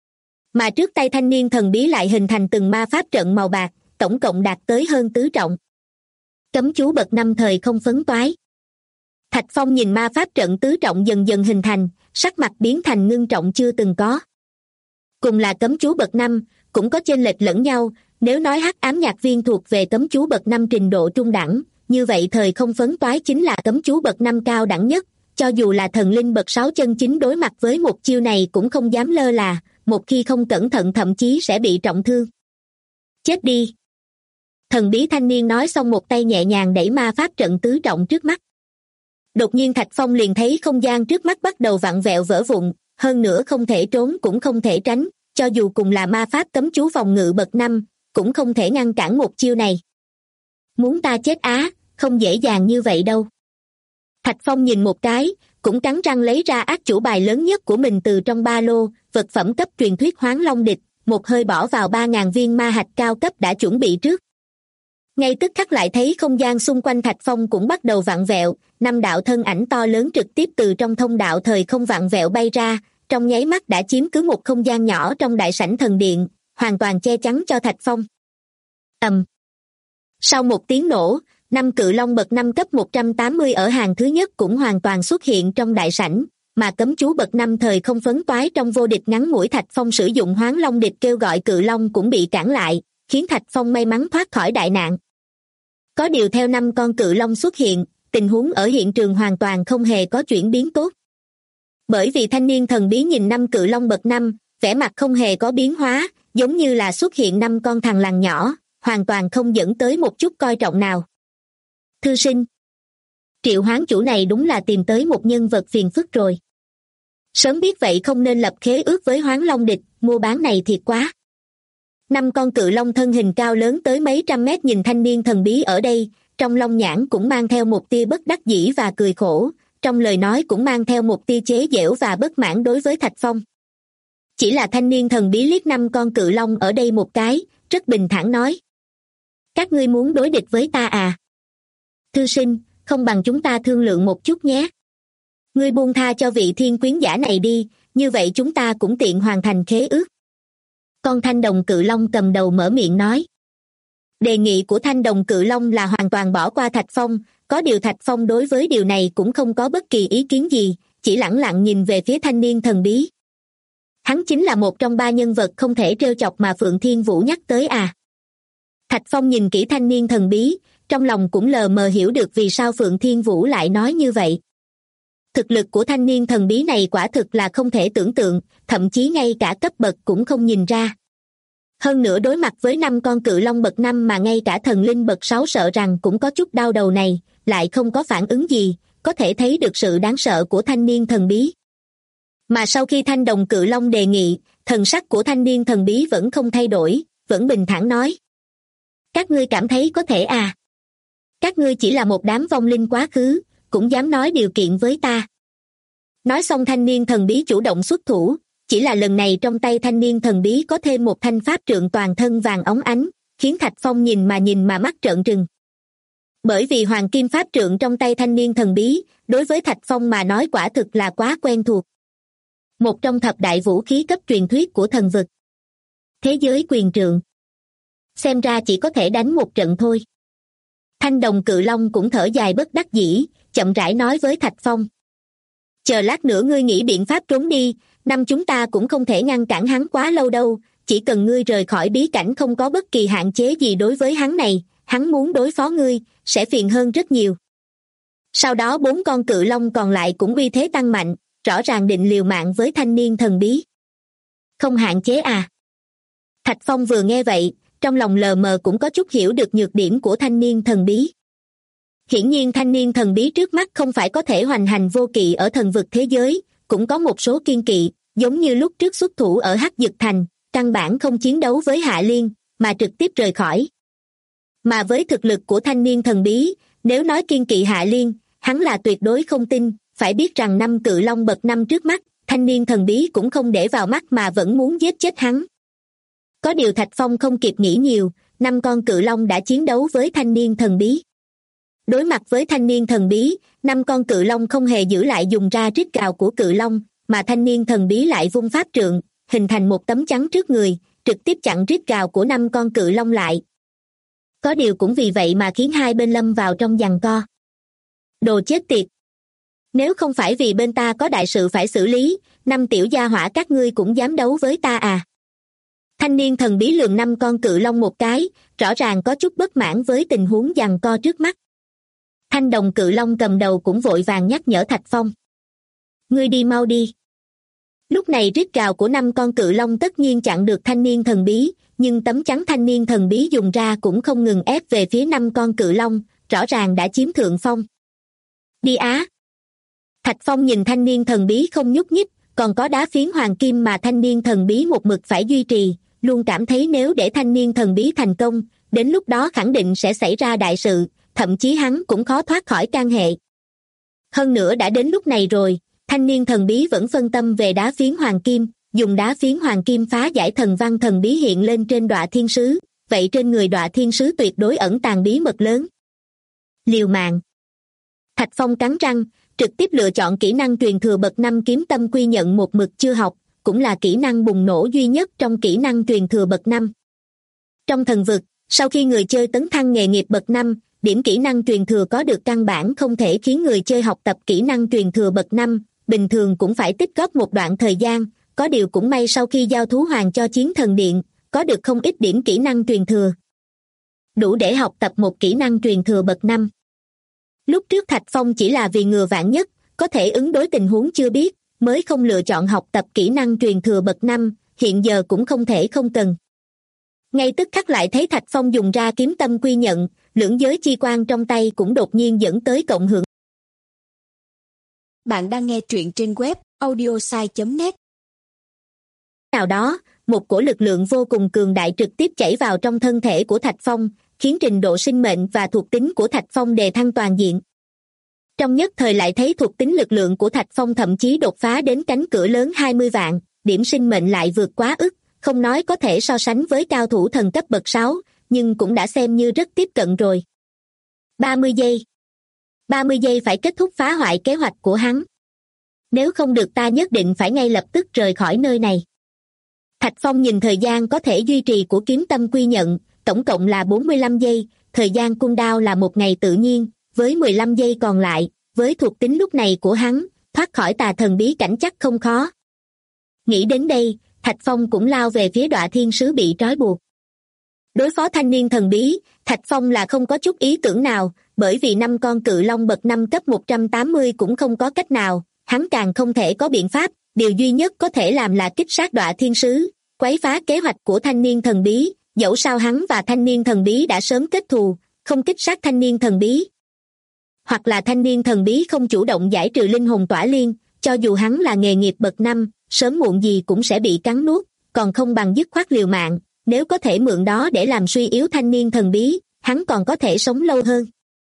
Mà trước tay thanh niên thần bí lại hình thành từng ma pháp trận màu bạc, tổng cộng đạt tới hơn tứ trọng. Cấm chú bậc 5 thời không phấn toái. Thạch Phong nhìn ma pháp trận tứ trọng dần dần hình thành, sắc mặt biến thành ngưng trọng chưa từng có. Cùng là cấm chú bậc 5, cũng có chênh lệch lẫn nhau. Nếu nói hắc ám nhạc viên thuộc về cấm chú bậc 5 trình độ trung đẳng, như vậy thời không phấn toái chính là cấm chú bậc 5 cao đẳng nhất. Cho dù là thần linh bậc 6 chân chính đối mặt với một chiêu này cũng không dám lơ là, một khi không cẩn thận thậm chí sẽ bị trọng thương. Chết đi! Thần bí thanh niên nói xong một tay nhẹ nhàng đẩy ma pháp trận tứ trọng trước mắt. Đột nhiên Thạch Phong liền thấy không gian trước mắt bắt đầu vặn vẹo vỡ vụn, hơn nữa không thể trốn cũng không thể tránh, cho dù cùng là ma pháp cấm chú phòng ngự bậc 5, cũng không thể ngăn cản một chiêu này. Muốn ta chết á, không dễ dàng như vậy đâu. Thạch Phong nhìn một cái, cũng cắn răng lấy ra ác chủ bài lớn nhất của mình từ trong ba lô, vật phẩm cấp truyền thuyết Hoán Long Địch, một hơi bỏ vào 3.000 viên ma hạch cao cấp đã chuẩn bị trước. Ngay tức khắc lại thấy không gian xung quanh Thạch Phong cũng bắt đầu vặn vẹo, 5 đạo thân ảnh to lớn trực tiếp từ trong thông đạo thời không vặn vẹo bay ra, trong nháy mắt đã chiếm cứ một không gian nhỏ trong đại sảnh thần điện, hoàn toàn che chắn cho Thạch Phong. Ầm. Sau một tiếng nổ, 5 cự long bậc 5 cấp 180 ở hàng thứ nhất cũng hoàn toàn xuất hiện trong đại sảnh, mà cấm chú bậc 5 thời không phấn toái trong vô địch ngắn ngủi Thạch Phong sử dụng Hoán Long Địch kêu gọi cự long cũng bị cản lại, khiến Thạch Phong may mắn thoát khỏi đại nạn. Có điều theo 5 con cự long xuất hiện, tình huống ở hiện trường hoàn toàn không hề có chuyển biến tốt. Bởi vì thanh niên thần bí nhìn 5 cự long bậc 5, vẻ mặt không hề có biến hóa, giống như là xuất hiện 5 con thằn lằn nhỏ, hoàn toàn không dẫn tới một chút coi trọng nào. Thư sinh, Triệu Hoán chủ này đúng là tìm tới một nhân vật phiền phức rồi. Sớm biết vậy không nên lập khế ước với Hoán Long Địch, mua bán này thiệt quá. 5 con cự long thân hình cao lớn tới mấy trăm mét nhìn thanh niên thần bí ở đây, trong long nhãn cũng mang theo một tia bất đắc dĩ và cười khổ, trong lời nói cũng mang theo một tia chế giễu và bất mãn đối với Thạch Phong. Chỉ là thanh niên thần bí liếc 5 con cự long ở đây một cái, rất bình thản nói. Các ngươi muốn đối địch với ta à? Thư sinh, không bằng chúng ta thương lượng một chút nhé. Ngươi buông tha cho vị thiên quyến giả này đi, như vậy chúng ta cũng tiện hoàn thành khế ước. Con thanh đồng cự long cầm đầu mở miệng nói. Đề nghị của thanh đồng cự long là hoàn toàn bỏ qua Thạch Phong, có điều Thạch Phong đối với điều này cũng không có bất kỳ ý kiến gì, chỉ lẳng lặng nhìn về phía thanh niên thần bí. Hắn chính là một trong 3 nhân vật không thể trêu chọc mà Phượng Thiên Vũ nhắc tới à. Thạch Phong nhìn kỹ thanh niên thần bí, trong lòng cũng lờ mờ hiểu được vì sao Phượng Thiên Vũ lại nói như vậy. Thực lực của thanh niên thần bí này quả thực là không thể tưởng tượng, thậm chí ngay cả cấp bậc cũng không nhìn ra. Hơn nữa đối mặt với 5 con cự long bậc 5 mà ngay cả thần linh bậc 6 sợ rằng cũng có chút đau đầu này, lại không có phản ứng gì, có thể thấy được sự đáng sợ của thanh niên thần bí. Mà sau khi thanh đồng cự long đề nghị, thần sắc của thanh niên thần bí vẫn không thay đổi, vẫn bình thản nói. Các ngươi cảm thấy có thể à? Các ngươi chỉ là một đám vong linh quá khứ, cũng dám nói điều kiện với ta. Nói xong thanh niên thần bí chủ động xuất thủ, chỉ là lần này trong tay thanh niên thần bí có thêm một thanh pháp trượng toàn thân vàng óng ánh, khiến Thạch Phong nhìn mà mắt trợn trừng. Bởi vì hoàng kim pháp trượng trong tay thanh niên thần bí, đối với Thạch Phong mà nói quả thực là quá quen thuộc. Một trong thập đại vũ khí cấp truyền thuyết của thần vực. Thế giới quyền trượng. Xem ra chỉ có thể đánh một trận thôi. Thanh đồng cự long cũng thở dài bất đắc dĩ, chậm rãi nói với Thạch Phong. Chờ lát nữa ngươi nghĩ biện pháp trốn đi, năm chúng ta cũng không thể ngăn cản hắn quá lâu đâu, chỉ cần ngươi rời khỏi bí cảnh không có bất kỳ hạn chế gì đối với hắn này, hắn muốn đối phó ngươi, sẽ phiền hơn rất nhiều. Sau đó 4 con cự long còn lại cũng uy thế tăng mạnh, rõ ràng định liều mạng với thanh niên thần bí. Không hạn chế à? Thạch Phong vừa nghe vậy, trong lòng lờ mờ cũng có chút hiểu được nhược điểm của thanh niên thần bí. Hiển nhiên thanh niên thần bí trước mắt không phải có thể hoành hành vô kỵ ở thần vực thế giới, cũng có một số kiên kỵ, giống như lúc trước xuất thủ ở Hắc Dực Thành, căn bản không chiến đấu với Hạ Liên, mà trực tiếp rời khỏi. Mà với thực lực của thanh niên thần bí, nếu nói kiên kỵ Hạ Liên, hắn là tuyệt đối không tin, phải biết rằng 5 cự long bậc 5 trước mắt, thanh niên thần bí cũng không để vào mắt mà vẫn muốn giết chết hắn. Có điều Thạch Phong không kịp nghĩ nhiều, 5 con cự long đã chiến đấu với thanh niên thần bí. Đối mặt với thanh niên thần bí, 5 con cự long không hề giữ lại dùng ra rít gào của cự long, mà thanh niên thần bí lại vung pháp trượng, hình thành một tấm chắn trước người, trực tiếp chặn rít gào của 5 con cự long lại. Có điều cũng vì vậy mà khiến hai bên lâm vào trong giằng co. Đồ chết tiệt! Nếu không phải vì bên ta có đại sự phải xử lý, 5 tiểu gia hỏa các ngươi cũng dám đấu với ta à? Thanh niên thần bí lườm 5 con cự long một cái, rõ ràng có chút bất mãn với tình huống giằng co trước mắt. Thanh đồng cự long cầm đầu cũng vội vàng nhắc nhở Thạch Phong. Ngươi đi mau đi. Lúc này rít gào của 5 con cự long tất nhiên chặn được thanh niên thần bí, nhưng tấm chắn thanh niên thần bí dùng ra cũng không ngừng ép về phía 5 con cự long, rõ ràng đã chiếm thượng phong. Đi á! Thạch Phong nhìn thanh niên thần bí không nhúc nhích, còn có đá phiến hoàng kim mà thanh niên thần bí một mực phải duy trì, luôn cảm thấy nếu để thanh niên thần bí thành công, đến lúc đó khẳng định sẽ xảy ra đại sự, thậm chí hắn cũng khó thoát khỏi can hệ. Hơn nữa đã đến lúc này rồi, thanh niên thần bí vẫn phân tâm về đá phiến hoàng kim, dùng đá phiến hoàng kim phá giải thần văn thần bí hiện lên trên Đọa Thiên Sứ, vậy trên người Đọa Thiên Sứ tuyệt đối ẩn tàng bí mật lớn. Liều mạng! Thạch Phong cắn răng, trực tiếp lựa chọn kỹ năng truyền thừa bậc 5 kiếm tâm quy nhận một mực chưa học, cũng là kỹ năng bùng nổ duy nhất trong kỹ năng truyền thừa bậc 5. Trong thần vực, sau khi người chơi tấn thăng nghề nghiệp bậc 5, điểm kỹ năng truyền thừa có được căn bản không thể khiến người chơi học tập kỹ năng truyền thừa bậc 5, bình thường cũng phải tích góp một đoạn thời gian, có điều cũng may sau khi giao thú hoàng cho Chiến Thần Điện, có được không ít điểm kỹ năng truyền thừa. Đủ để học tập một kỹ năng truyền thừa bậc 5. Lúc trước Thạch Phong chỉ là vì ngừa vạn nhất, có thể ứng đối tình huống chưa biết, mới không lựa chọn học tập kỹ năng truyền thừa bậc 5, hiện giờ cũng không thể không cần. Ngay tức khắc lại thấy Thạch Phong dùng ra kiếm tâm quy nhận, lưỡng giới chi quang trong tay cũng đột nhiên dẫn tới cộng hưởng. Bạn đang nghe truyện trên web audiosai.net. Nào đó, một cổ lực lượng vô cùng cường đại trực tiếp chảy vào trong thân thể của Thạch Phong, khiến trình độ sinh mệnh và thuộc tính của Thạch Phong đề thăng toàn diện. Trong nhất thời lại thấy thuộc tính lực lượng của Thạch Phong thậm chí đột phá đến cánh cửa lớn 20 vạn, điểm sinh mệnh lại vượt quá ức, không nói có thể so sánh với cao thủ thần cấp bậc 6, nhưng cũng đã xem như rất tiếp cận rồi. 30 giây. 30 giây phải kết thúc phá hoại kế hoạch của hắn. Nếu không được ta nhất định phải ngay lập tức rời khỏi nơi này. Thạch Phong nhìn thời gian có thể duy trì của kiếm tâm quy nhận, tổng cộng là 45 giây, thời gian cooldown là 1 ngày tự nhiên, với 15 giây còn lại, với thuộc tính lúc này của hắn, thoát khỏi tà thần bí cảnh chắc không khó. Nghĩ đến đây, Thạch Phong cũng lao về phía Đọa Thiên Sứ bị trói buộc. Đối phó thanh niên thần bí, Thạch Phong là không có chút ý tưởng nào, bởi vì 5 con cự long bậc 5 cấp 180 cũng không có cách nào, hắn càng không thể có biện pháp, điều duy nhất có thể làm là kích sát Đọa Thiên Sứ, quấy phá kế hoạch của thanh niên thần bí, dẫu sao hắn và thanh niên thần bí đã sớm kết thù, không kích sát thanh niên thần bí. Hoặc là thanh niên thần bí không chủ động giải trừ linh hồn tỏa liên, cho dù hắn là nghề nghiệp bậc 5, sớm muộn gì cũng sẽ bị cắn nuốt, còn không bằng dứt khoát liều mạng, nếu có thể mượn đó để làm suy yếu thanh niên thần bí, hắn còn có thể sống lâu hơn.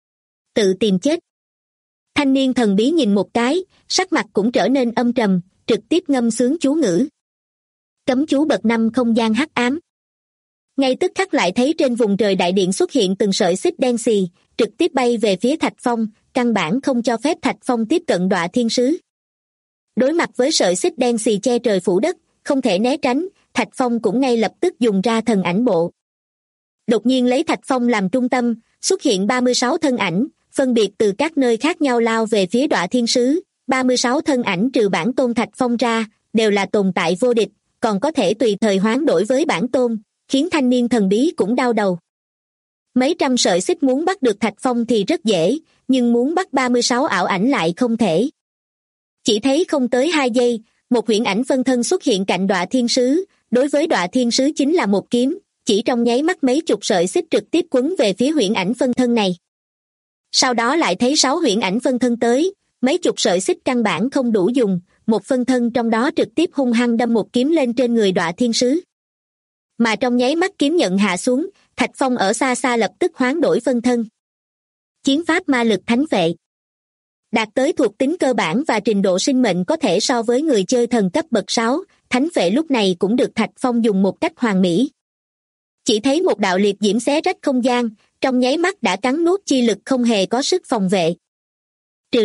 Tự tìm chết. Thanh niên thần bí nhìn một cái, sắc mặt cũng trở nên âm trầm, trực tiếp ngâm sướng chú ngữ. Cấm chú bậc 5 không gian hắc ám. Ngay tức khắc lại thấy trên vùng trời đại điện xuất hiện từng sợi xích đen xì, trực tiếp bay về phía Thạch Phong, căn bản không cho phép Thạch Phong tiếp cận Đọa Thiên Sứ. Đối mặt với sợi xích đen xì che trời phủ đất, không thể né tránh, Thạch Phong cũng ngay lập tức dùng ra thần ảnh bộ. Đột nhiên lấy Thạch Phong làm trung tâm, xuất hiện 36 thân ảnh, phân biệt từ các nơi khác nhau lao về phía Đọa Thiên Sứ. 36 thân ảnh trừ bản tôn Thạch Phong ra, đều là tồn tại vô địch, còn có thể tùy thời hoán đổi với bản tôn, khiến thanh niên thần bí cũng đau đầu. Mấy trăm sợi xích muốn bắt được Thạch Phong thì rất dễ, nhưng muốn bắt 36 ảo ảnh lại không thể. Chỉ thấy không tới 2 giây, một huyễn ảnh phân thân xuất hiện cạnh Đọa Thiên Sứ, đối với Đọa Thiên Sứ chính là một kiếm, chỉ trong nháy mắt mấy chục sợi xích trực tiếp quấn về phía huyễn ảnh phân thân này. Sau đó lại thấy 6 huyễn ảnh phân thân tới, mấy chục sợi xích căn bản không đủ dùng, một phân thân trong đó trực tiếp hung hăng đâm một kiếm lên trên người Đọa Thiên Sứ. Mà trong nháy mắt kiếm nhận hạ xuống, Thạch Phong ở xa xa lập tức hoán đổi phân thân. Chiến pháp ma lực thánh vệ. Đạt tới thuộc tính cơ bản và trình độ sinh mệnh có thể so với người chơi thần cấp bậc 6, thánh vệ lúc này cũng được Thạch Phong dùng một cách hoàn mỹ. Chỉ thấy một đạo liệt diễm xé rách không gian, trong nháy mắt đã cắn nuốt chi lực không hề có sức phòng vệ. Trừ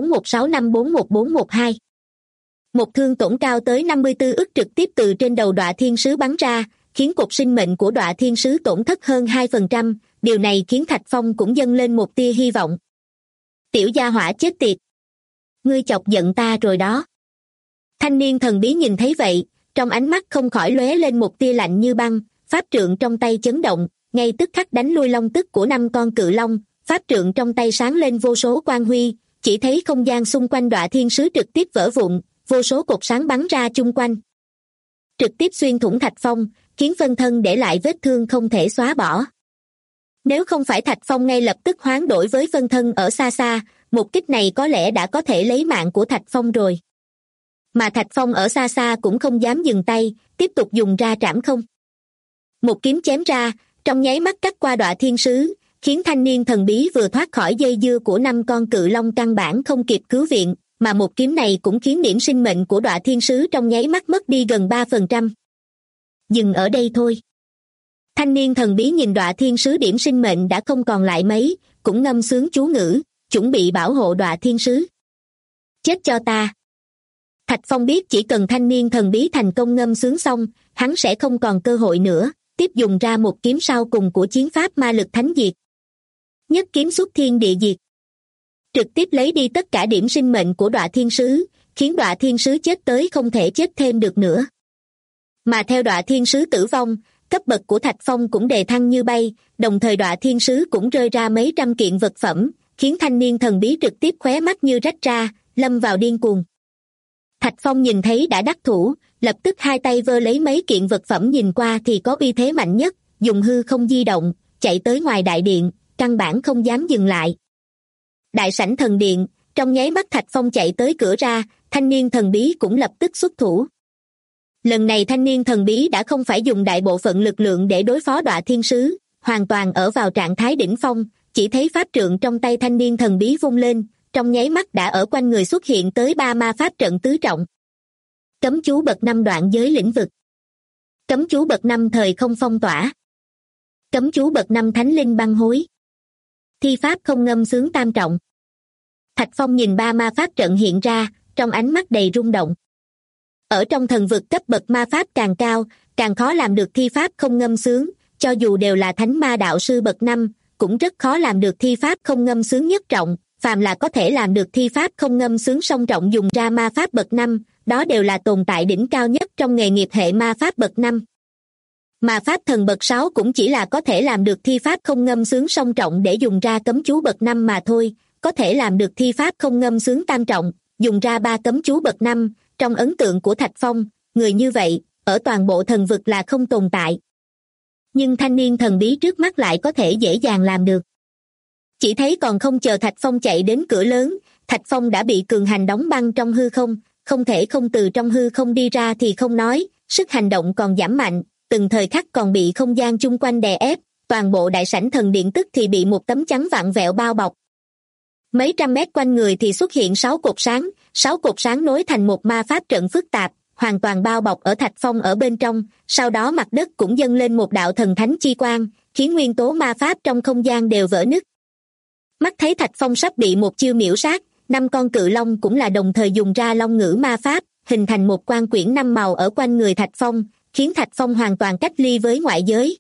5416541412. Một thương tổn cao tới 54 ức trực tiếp từ trên đầu Đọa Thiên Sứ bắn ra, khiến cột sinh mệnh của Đọa Thiên Sứ tổn thất hơn 2%, điều này khiến Thạch Phong cũng dâng lên một tia hy vọng. Tiểu gia hỏa chết tiệt. Ngươi chọc giận ta rồi đó. Thanh niên thần bí nhìn thấy vậy, Trong ánh mắt không khỏi lóe lên một tia lạnh như băng, pháp trượng trong tay chấn động, ngay tức khắc đánh lui long tức của 5 con cự long, pháp trượng trong tay sáng lên vô số quang huy, chỉ thấy không gian xung quanh Đọa Thiên Sứ trực tiếp vỡ vụn, vô số cột sáng bắn ra chung quanh, trực tiếp xuyên thủng Thạch Phong, khiến phân thân để lại vết thương không thể xóa bỏ. Nếu không phải Thạch Phong ngay lập tức hoán đổi với phân thân ở xa xa, một kích này có lẽ đã có thể lấy mạng của Thạch Phong rồi. Mà Thạch Phong ở xa xa cũng không dám dừng tay, tiếp tục dùng ra trảm không. Một kiếm chém ra, trong nháy mắt cắt qua Đọa Thiên Sứ, khiến thanh niên thần bí vừa thoát khỏi dây dưa của 5 con cự long căn bản không kịp cứu viện, mà một kiếm này cũng khiến điểm sinh mệnh của Đọa Thiên Sứ trong nháy mắt mất đi gần 3%. Dừng ở đây thôi. Thanh niên thần bí nhìn Đọa Thiên Sứ điểm sinh mệnh đã không còn lại mấy, cũng ngâm sướng chú ngữ, chuẩn bị bảo hộ Đọa Thiên Sứ. Chết cho ta. Thạch Phong biết chỉ cần thanh niên thần bí thành công ngâm sướng xong, hắn sẽ không còn cơ hội nữa, tiếp dùng ra một kiếm sau cùng của chiến pháp ma lực thánh diệt. Nhất kiếm xuất thiên địa diệt. Trực tiếp lấy đi tất cả điểm sinh mệnh của Đọa Thiên Sứ, khiến Đọa Thiên Sứ chết tới không thể chết thêm được nữa. Mà theo Đọa Thiên Sứ tử vong, cấp bậc của Thạch Phong cũng đề thăng như bay, đồng thời Đọa Thiên Sứ cũng rơi ra mấy trăm kiện vật phẩm, khiến thanh niên thần bí trực tiếp khóe mắt như rách ra, lâm vào điên cuồng. Thạch Phong nhìn thấy đã đắc thủ, lập tức hai tay vơ lấy mấy kiện vật phẩm nhìn qua thì có uy thế mạnh nhất, dùng hư không di động, chạy tới ngoài đại điện, căn bản không dám dừng lại. Đại sảnh thần điện, trong nháy mắt Thạch Phong chạy tới cửa ra, thanh niên thần bí cũng lập tức xuất thủ. Lần này thanh niên thần bí đã không phải dùng đại bộ phận lực lượng để đối phó Đọa Thiên Sứ, hoàn toàn ở vào trạng thái đỉnh phong, chỉ thấy pháp trượng trong tay thanh niên thần bí vung lên, trong nháy mắt đã ở quanh người xuất hiện tới 3 ma pháp trận tứ trọng. Cấm chú bậc 5 đoạn giới lĩnh vực. Cấm chú bậc 5 thời không phong tỏa. Cấm chú bậc 5 thánh linh băng hối. Thi pháp không ngâm sướng tam trọng. Thạch Phong nhìn 3 ma pháp trận hiện ra, trong ánh mắt đầy rung động. Ở trong thần vực cấp bậc ma pháp càng cao, càng khó làm được thi pháp không ngâm sướng, cho dù đều là thánh ma đạo sư bậc 5, cũng rất khó làm được thi pháp không ngâm sướng nhất trọng, phàm là có thể làm được thi pháp không ngâm sướng song trọng dùng ra ma pháp bậc 5, đó đều là tồn tại đỉnh cao nhất trong nghề nghiệp hệ ma pháp bậc 5. Mà pháp thần bậc 6 cũng chỉ là có thể làm được thi pháp không ngâm sướng song trọng để dùng ra cấm chú bậc 5 mà thôi, có thể làm được thi pháp không ngâm sướng tam trọng, dùng ra 3 cấm chú bậc 5, trong ấn tượng của Thạch Phong, người như vậy, ở toàn bộ thần vực là không tồn tại. Nhưng thanh niên thần bí trước mắt lại có thể dễ dàng làm được. Chỉ thấy còn không chờ Thạch Phong chạy đến cửa lớn, Thạch Phong đã bị cường hành đóng băng trong hư không, không thể không từ trong hư không đi ra thì không nói, sức hành động còn giảm mạnh, từng thời khắc còn bị không gian chung quanh đè ép, toàn bộ đại sảnh thần điện tức thì bị một tấm chắn vặn vẹo bao bọc. Mấy trăm mét quanh người thì xuất hiện 6 cột sáng nối thành một ma pháp trận phức tạp, hoàn toàn bao bọc ở Thạch Phong ở bên trong, sau đó mặt đất cũng dâng lên một đạo thần thánh chi quang, khiến nguyên tố ma pháp trong không gian đều vỡ nứt. Mắt thấy Thạch Phong sắp bị một chiêu miểu sát, 5 con cự long cũng là đồng thời dùng ra long ngữ ma pháp, hình thành một quan quyển 5 màu ở quanh người Thạch Phong, khiến Thạch Phong hoàn toàn cách ly với ngoại giới.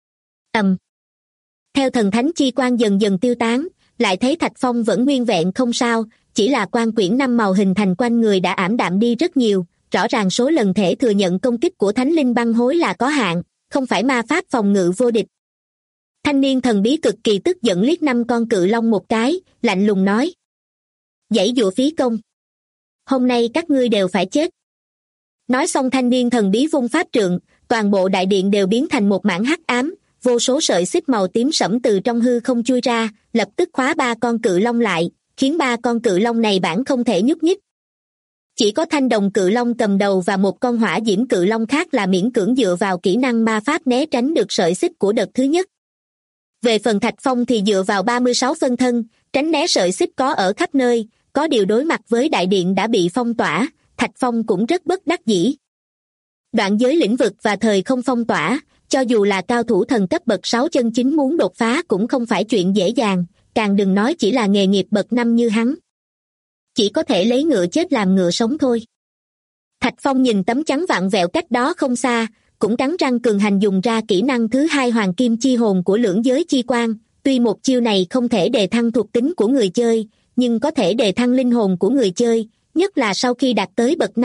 Theo thần thánh chi quang dần dần tiêu tán, lại thấy Thạch Phong vẫn nguyên vẹn không sao, chỉ là quan quyển 5 màu hình thành quanh người đã ảm đạm đi rất nhiều, rõ ràng số lần thể thừa nhận công kích của thánh linh băng hối là có hạn, không phải ma pháp phòng ngự vô địch. Thanh niên thần bí cực kỳ tức giận liếc 5 con cự long một cái, lạnh lùng nói: giãy giụa phí công. Hôm nay các ngươi đều phải chết. Nói xong thanh niên thần bí vung pháp trượng, toàn bộ đại điện đều biến thành một mảng hắc ám, vô số sợi xích màu tím sẫm từ trong hư không chui ra, lập tức khóa 3 con cự long lại, khiến 3 con cự long này bản không thể nhúc nhích. Chỉ có thanh đồng cự long cầm đầu và một con hỏa diễm cự long khác là miễn cưỡng dựa vào kỹ năng ma pháp né tránh được sợi xích của đợt thứ nhất. Về phần Thạch Phong thì dựa vào 36 phân thân, tránh né sợi xích có ở khắp nơi, có điều đối mặt với đại điện đã bị phong tỏa, Thạch Phong cũng rất bất đắc dĩ. Đoạn giới lĩnh vực và thời không phong tỏa, cho dù là cao thủ thần cấp bậc 6 chân chính muốn đột phá cũng không phải chuyện dễ dàng, càng đừng nói chỉ là nghề nghiệp bậc 5 như hắn. Chỉ có thể lấy ngựa chết làm ngựa sống thôi. Thạch Phong nhìn tấm chắn vặn vẹo cách đó không xa, cũng cắn răng cường hành dùng ra kỹ năng thứ 2 hoàng kim chi hồn của lưỡng giới chi quang. Tuy một chiêu này không thể đề thăng thuộc tính của người chơi, nhưng có thể đề thăng linh hồn của người chơi, nhất là sau khi đạt tới bậc 5,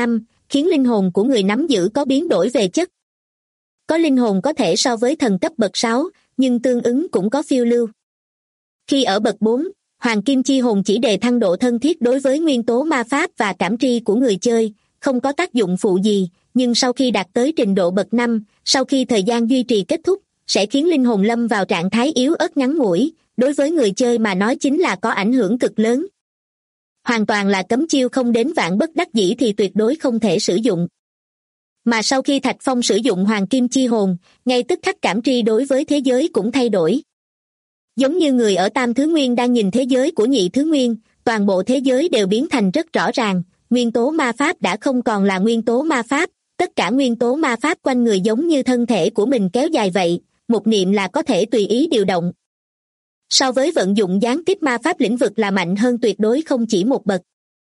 khiến linh hồn của người nắm giữ có biến đổi về chất. Có linh hồn có thể so với thần cấp bậc 6, nhưng tương ứng cũng có phiêu lưu. Khi ở bậc 4, Hoàng Kim Chi Hồn chỉ đề thăng độ thân thiết đối với nguyên tố ma pháp và cảm tri của người chơi, không có tác dụng phụ gì, nhưng sau khi đạt tới trình độ bậc 5, sau khi thời gian duy trì kết thúc, sẽ khiến linh hồn lâm vào trạng thái yếu ớt ngắn ngủi, đối với người chơi mà nói chính là có ảnh hưởng cực lớn. Hoàn toàn là cấm chiêu, không đến vạn bất đắc dĩ thì tuyệt đối không thể sử dụng. Mà sau khi Thạch Phong sử dụng Hoàng Kim Chi Hồn, ngay tức khắc cảm tri đối với thế giới cũng thay đổi. Giống như người ở Tam Thứ Nguyên đang nhìn thế giới của Nhị Thứ Nguyên, toàn bộ thế giới đều biến thành rất rõ ràng, nguyên tố ma pháp đã không còn là nguyên tố ma pháp, tất cả nguyên tố ma pháp quanh người giống như thân thể của mình kéo dài vậy, một niệm là có thể tùy ý điều động. So với vận dụng gián tiếp ma pháp lĩnh vực là mạnh hơn tuyệt đối không chỉ một bậc,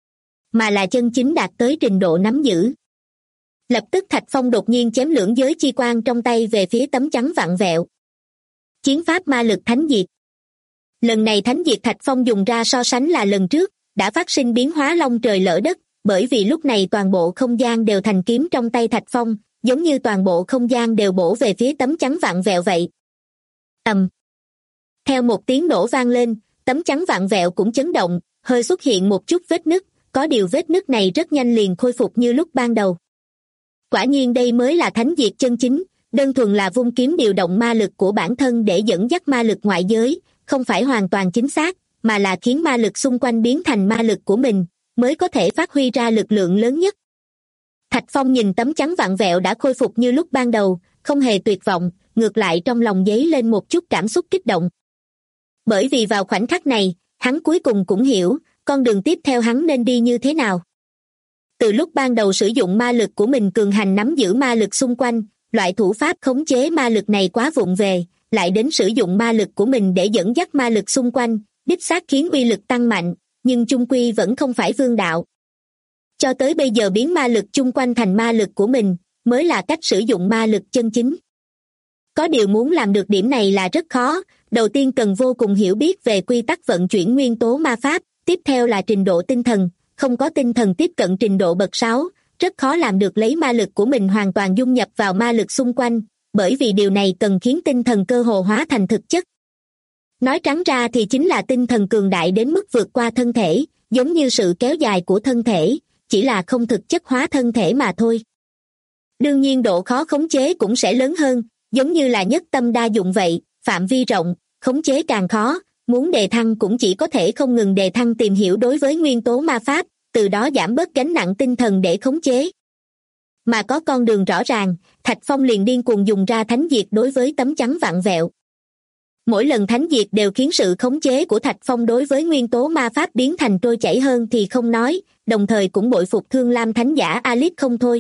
mà là chân chính đạt tới trình độ nắm giữ. Lập tức Thạch Phong đột nhiên chém lưỡng giới chi quang trong tay về phía tấm chắn vặn vẹo. Chiến pháp ma lực thánh diệt. Lần này thánh diệt Thạch Phong dùng ra so sánh là lần trước, đã phát sinh biến hóa long trời lỡ đất, bởi vì lúc này toàn bộ không gian đều thành kiếm trong tay Thạch Phong, giống như toàn bộ không gian đều bổ về phía tấm chắn vặn vẹo vậy. Ầm. Theo một tiếng nổ vang lên, tấm chắn vặn vẹo cũng chấn động, hơi xuất hiện một chút vết nứt, có điều vết nứt này rất nhanh liền khôi phục như lúc ban đầu. Quả nhiên đây mới là thánh diệt chân chính, đơn thuần là vung kiếm điều động ma lực của bản thân để dẫn dắt ma lực ngoại giới, không phải hoàn toàn chính xác, mà là khiến ma lực xung quanh biến thành ma lực của mình, mới có thể phát huy ra lực lượng lớn nhất. Thạch Phong nhìn tấm chắn vặn vẹo đã khôi phục như lúc ban đầu, không hề tuyệt vọng, ngược lại trong lòng dấy lên một chút cảm xúc kích động. Bởi vì vào khoảnh khắc này, hắn cuối cùng cũng hiểu, con đường tiếp theo hắn nên đi như thế nào. Từ lúc ban đầu sử dụng ma lực của mình cường hành nắm giữ ma lực xung quanh, loại thủ pháp khống chế ma lực này quá vụng về, lại đến sử dụng ma lực của mình để dẫn dắt ma lực xung quanh, đích xác khiến uy lực tăng mạnh, nhưng chung quy vẫn không phải vương đạo. Cho tới bây giờ biến ma lực chung quanh thành ma lực của mình, mới là cách sử dụng ma lực chân chính. Có điều muốn làm được điểm này là rất khó, đầu tiên cần vô cùng hiểu biết về quy tắc vận chuyển nguyên tố ma pháp, tiếp theo là trình độ tinh thần, không có tinh thần tiếp cận trình độ bậc 6, rất khó làm được lấy ma lực của mình hoàn toàn dung nhập vào ma lực xung quanh, bởi vì điều này cần khiến tinh thần cơ hồ hóa thành thực chất. Nói trắng ra thì chính là tinh thần cường đại đến mức vượt qua thân thể, giống như sự kéo dài của thân thể, chỉ là không thực chất hóa thân thể mà thôi. Đương nhiên độ khó khống chế cũng sẽ lớn hơn, giống như là nhất tâm đa dụng vậy, phạm vi rộng, khống chế càng khó, muốn đề thăng cũng chỉ có thể không ngừng đề thăng tìm hiểu đối với nguyên tố ma pháp, từ đó giảm bớt gánh nặng tinh thần để khống chế. Mà có con đường rõ ràng, Thạch Phong liền điên cuồng dùng ra thánh diệt đối với tấm chắn vặn vẹo. Mỗi lần thánh diệt đều khiến sự khống chế của Thạch Phong đối với nguyên tố ma pháp biến thành trôi chảy hơn thì không nói, đồng thời cũng bội phục Thương Lam Thánh Giả Alice không thôi.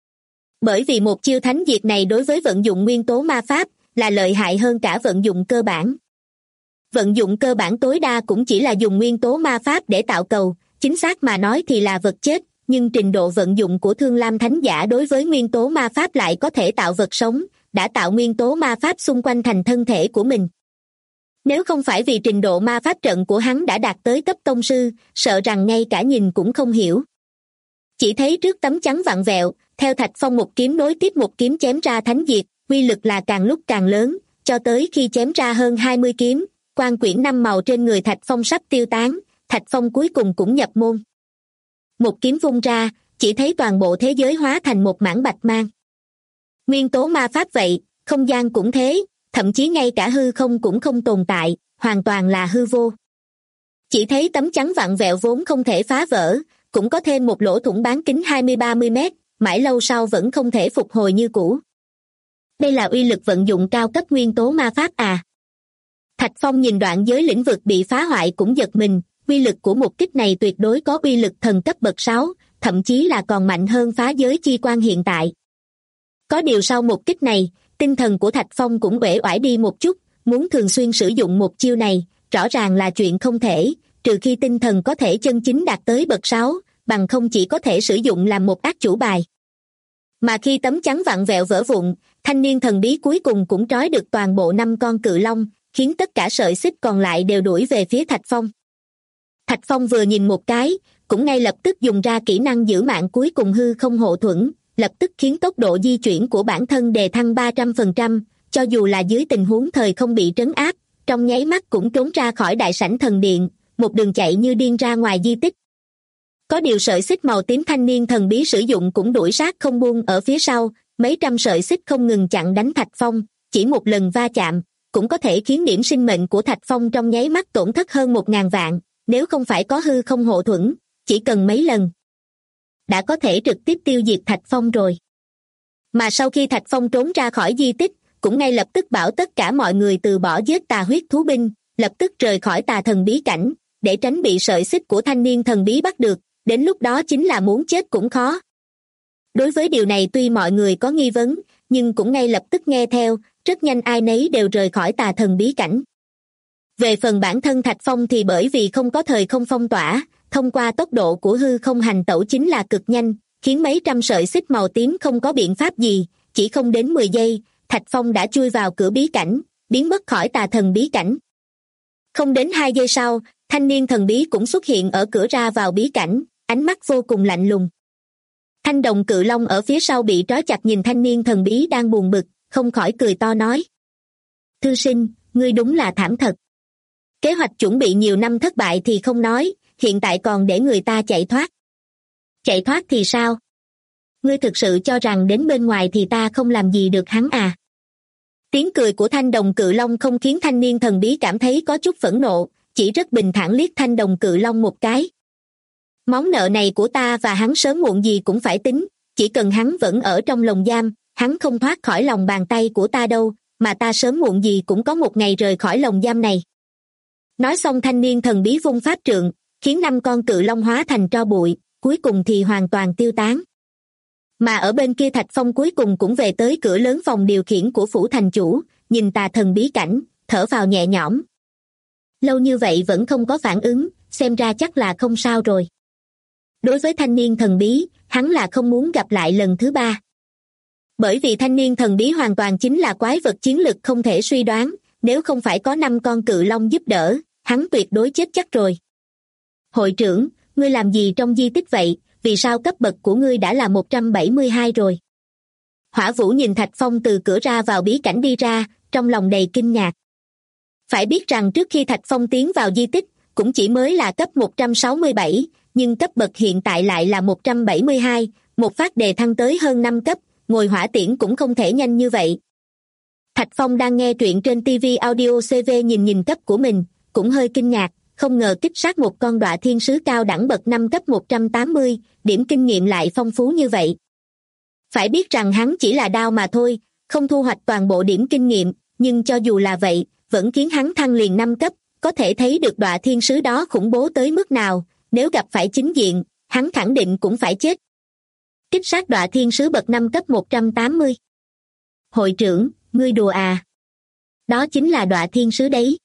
Bởi vì một chiêu thánh diệt này đối với vận dụng nguyên tố ma pháp là lợi hại hơn cả vận dụng cơ bản. Vận dụng cơ bản tối đa cũng chỉ là dùng nguyên tố ma pháp để tạo cầu, chính xác mà nói thì là vật chết, nhưng trình độ vận dụng của Thương Lam Thánh Giả đối với nguyên tố ma pháp lại có thể tạo vật sống, đã tạo nguyên tố ma pháp xung quanh thành thân thể của mình. Nếu không phải vì trình độ ma pháp trận của hắn đã đạt tới cấp tông sư, sợ rằng ngay cả nhìn cũng không hiểu. Chỉ thấy trước tấm chắn vặn vẹo, theo Thạch Phong một kiếm nối tiếp một kiếm chém ra thánh diệt, uy lực là càng lúc càng lớn, cho tới khi chém ra hơn 20 kiếm, quan quyển 5 màu trên người Thạch Phong sắp tiêu tán, Thạch Phong cuối cùng cũng nhập môn. Một kiếm vung ra, chỉ thấy toàn bộ thế giới hóa thành một mảng bạch mang. Nguyên tố ma pháp vậy, không gian cũng thế, thậm chí ngay cả hư không cũng không tồn tại, hoàn toàn là hư vô. Chỉ thấy tấm chắn vặn vẹo vốn không thể phá vỡ, cũng có thêm một lỗ thủng bán kính 20-30 mét, mãi lâu sau vẫn không thể phục hồi như cũ. Đây là uy lực vận dụng cao cấp nguyên tố ma pháp à? Thạch Phong nhìn đoạn giới lĩnh vực bị phá hoại cũng giật mình, uy lực của một kích này tuyệt đối có uy lực thần cấp bậc 6, thậm chí là còn mạnh hơn phá giới chi quan hiện tại. Có điều sau một kích này, tinh thần của Thạch Phong cũng uể oải đi một chút, muốn thường xuyên sử dụng một chiêu này, rõ ràng là chuyện không thể, trừ khi tinh thần có thể chân chính đạt tới bậc 6, bằng không chỉ có thể sử dụng làm một ác chủ bài. Mà khi tấm chắn vặn vẹo vỡ vụn, thanh niên thần bí cuối cùng cũng trói được toàn bộ 5 con cự long, khiến tất cả sợi xích còn lại đều đuổi về phía Thạch Phong. Thạch Phong vừa nhìn một cái, cũng ngay lập tức dùng ra kỹ năng giữ mạng cuối cùng hư không hộ thuẫn, lập tức khiến tốc độ di chuyển của bản thân đề thăng 300%, cho dù là dưới tình huống thời không bị trấn áp, trong nháy mắt cũng trốn ra khỏi đại sảnh thần điện, một đường chạy như điên ra ngoài di tích. Có điều sợi xích màu tím thanh niên thần bí sử dụng cũng đuổi sát không buông ở phía sau, mấy trăm sợi xích không ngừng chặn đánh Thạch Phong, chỉ một lần va chạm, cũng có thể khiến điểm sinh mệnh của Thạch Phong trong nháy mắt tổn thất hơn 1.000 vạn, nếu không phải có hư không hộ thuẫn, chỉ cần mấy lần đã có thể trực tiếp tiêu diệt Thạch Phong rồi. Mà sau khi Thạch Phong trốn ra khỏi di tích, cũng ngay lập tức bảo tất cả mọi người từ bỏ giết tà huyết thú binh, lập tức rời khỏi tà thần bí cảnh, để tránh bị sợi xích của thanh niên thần bí bắt được, đến lúc đó chính là muốn chết cũng khó. Đối với điều này tuy mọi người có nghi vấn, nhưng cũng ngay lập tức nghe theo, rất nhanh ai nấy đều rời khỏi tà thần bí cảnh. Về phần bản thân Thạch Phong thì bởi vì không có thời không phong tỏa, thông qua tốc độ của hư không hành tẩu chính là cực nhanh, khiến mấy trăm sợi xích màu tím không có biện pháp gì, chỉ không đến 10 giây, Thạch Phong đã chui vào cửa bí cảnh, biến mất khỏi tà thần bí cảnh. Không đến 2 giây sau, thanh niên thần bí cũng xuất hiện ở cửa ra vào bí cảnh, ánh mắt vô cùng lạnh lùng. Thanh đồng cự long ở phía sau bị trói chặt nhìn thanh niên thần bí đang buồn bực, không khỏi cười to nói. Thư sinh, ngươi đúng là thảm thật. Kế hoạch chuẩn bị nhiều năm thất bại thì không nói, hiện tại còn để người ta chạy thoát. Chạy thoát thì sao? Ngươi thực sự cho rằng đến bên ngoài thì ta không làm gì được hắn à? Tiếng cười của thanh đồng cự long không khiến thanh niên thần bí cảm thấy có chút phẫn nộ, chỉ rất bình thản liếc thanh đồng cự long một cái. Món nợ này của ta và hắn sớm muộn gì cũng phải tính, chỉ cần hắn vẫn ở trong lồng giam, hắn không thoát khỏi lòng bàn tay của ta đâu, mà ta sớm muộn gì cũng có một ngày rời khỏi lồng giam này. Nói xong thanh niên thần bí vung pháp trượng, khiến 5 con cự long hóa thành tro bụi, cuối cùng thì hoàn toàn tiêu tán. Mà ở bên kia Thạch Phong cuối cùng cũng về tới cửa lớn phòng điều khiển của phủ thành chủ, nhìn tà thần bí cảnh, thở phào nhẹ nhõm. Lâu như vậy vẫn không có phản ứng, xem ra chắc là không sao rồi. Đối với thanh niên thần bí, hắn là không muốn gặp lại lần thứ 3. Bởi vì thanh niên thần bí hoàn toàn chính là quái vật chiến lực không thể suy đoán, nếu không phải có 5 con cự long giúp đỡ, hắn tuyệt đối chết chắc rồi. Hội trưởng, ngươi làm gì trong di tích vậy, vì sao cấp bậc của ngươi đã là 172 rồi? Hỏa Vũ nhìn Thạch Phong từ cửa ra vào bí cảnh đi ra, trong lòng đầy kinh ngạc. Phải biết rằng trước khi Thạch Phong tiến vào di tích, cũng chỉ mới là cấp 167, nhưng cấp bậc hiện tại lại là 172, một phát đề thăng tới hơn 5 cấp, ngồi hỏa tiễn cũng không thể nhanh như vậy. Thạch Phong đang nghe truyện trên TV Audio CV nhìn cấp của mình, cũng hơi kinh ngạc, không ngờ kích sát một con đọa thiên sứ cao đẳng bậc 5 cấp 180, điểm kinh nghiệm lại phong phú như vậy. Phải biết rằng hắn chỉ là đao mà thôi, không thu hoạch toàn bộ điểm kinh nghiệm, nhưng cho dù là vậy, vẫn khiến hắn thăng liền 5 cấp, có thể thấy được đọa thiên sứ đó khủng bố tới mức nào, nếu gặp phải chính diện, hắn khẳng định cũng phải chết. Kích sát đọa thiên sứ bậc 5 cấp 180. Hội trưởng, ngươi đùa à? Đó chính là đọa thiên sứ đấy.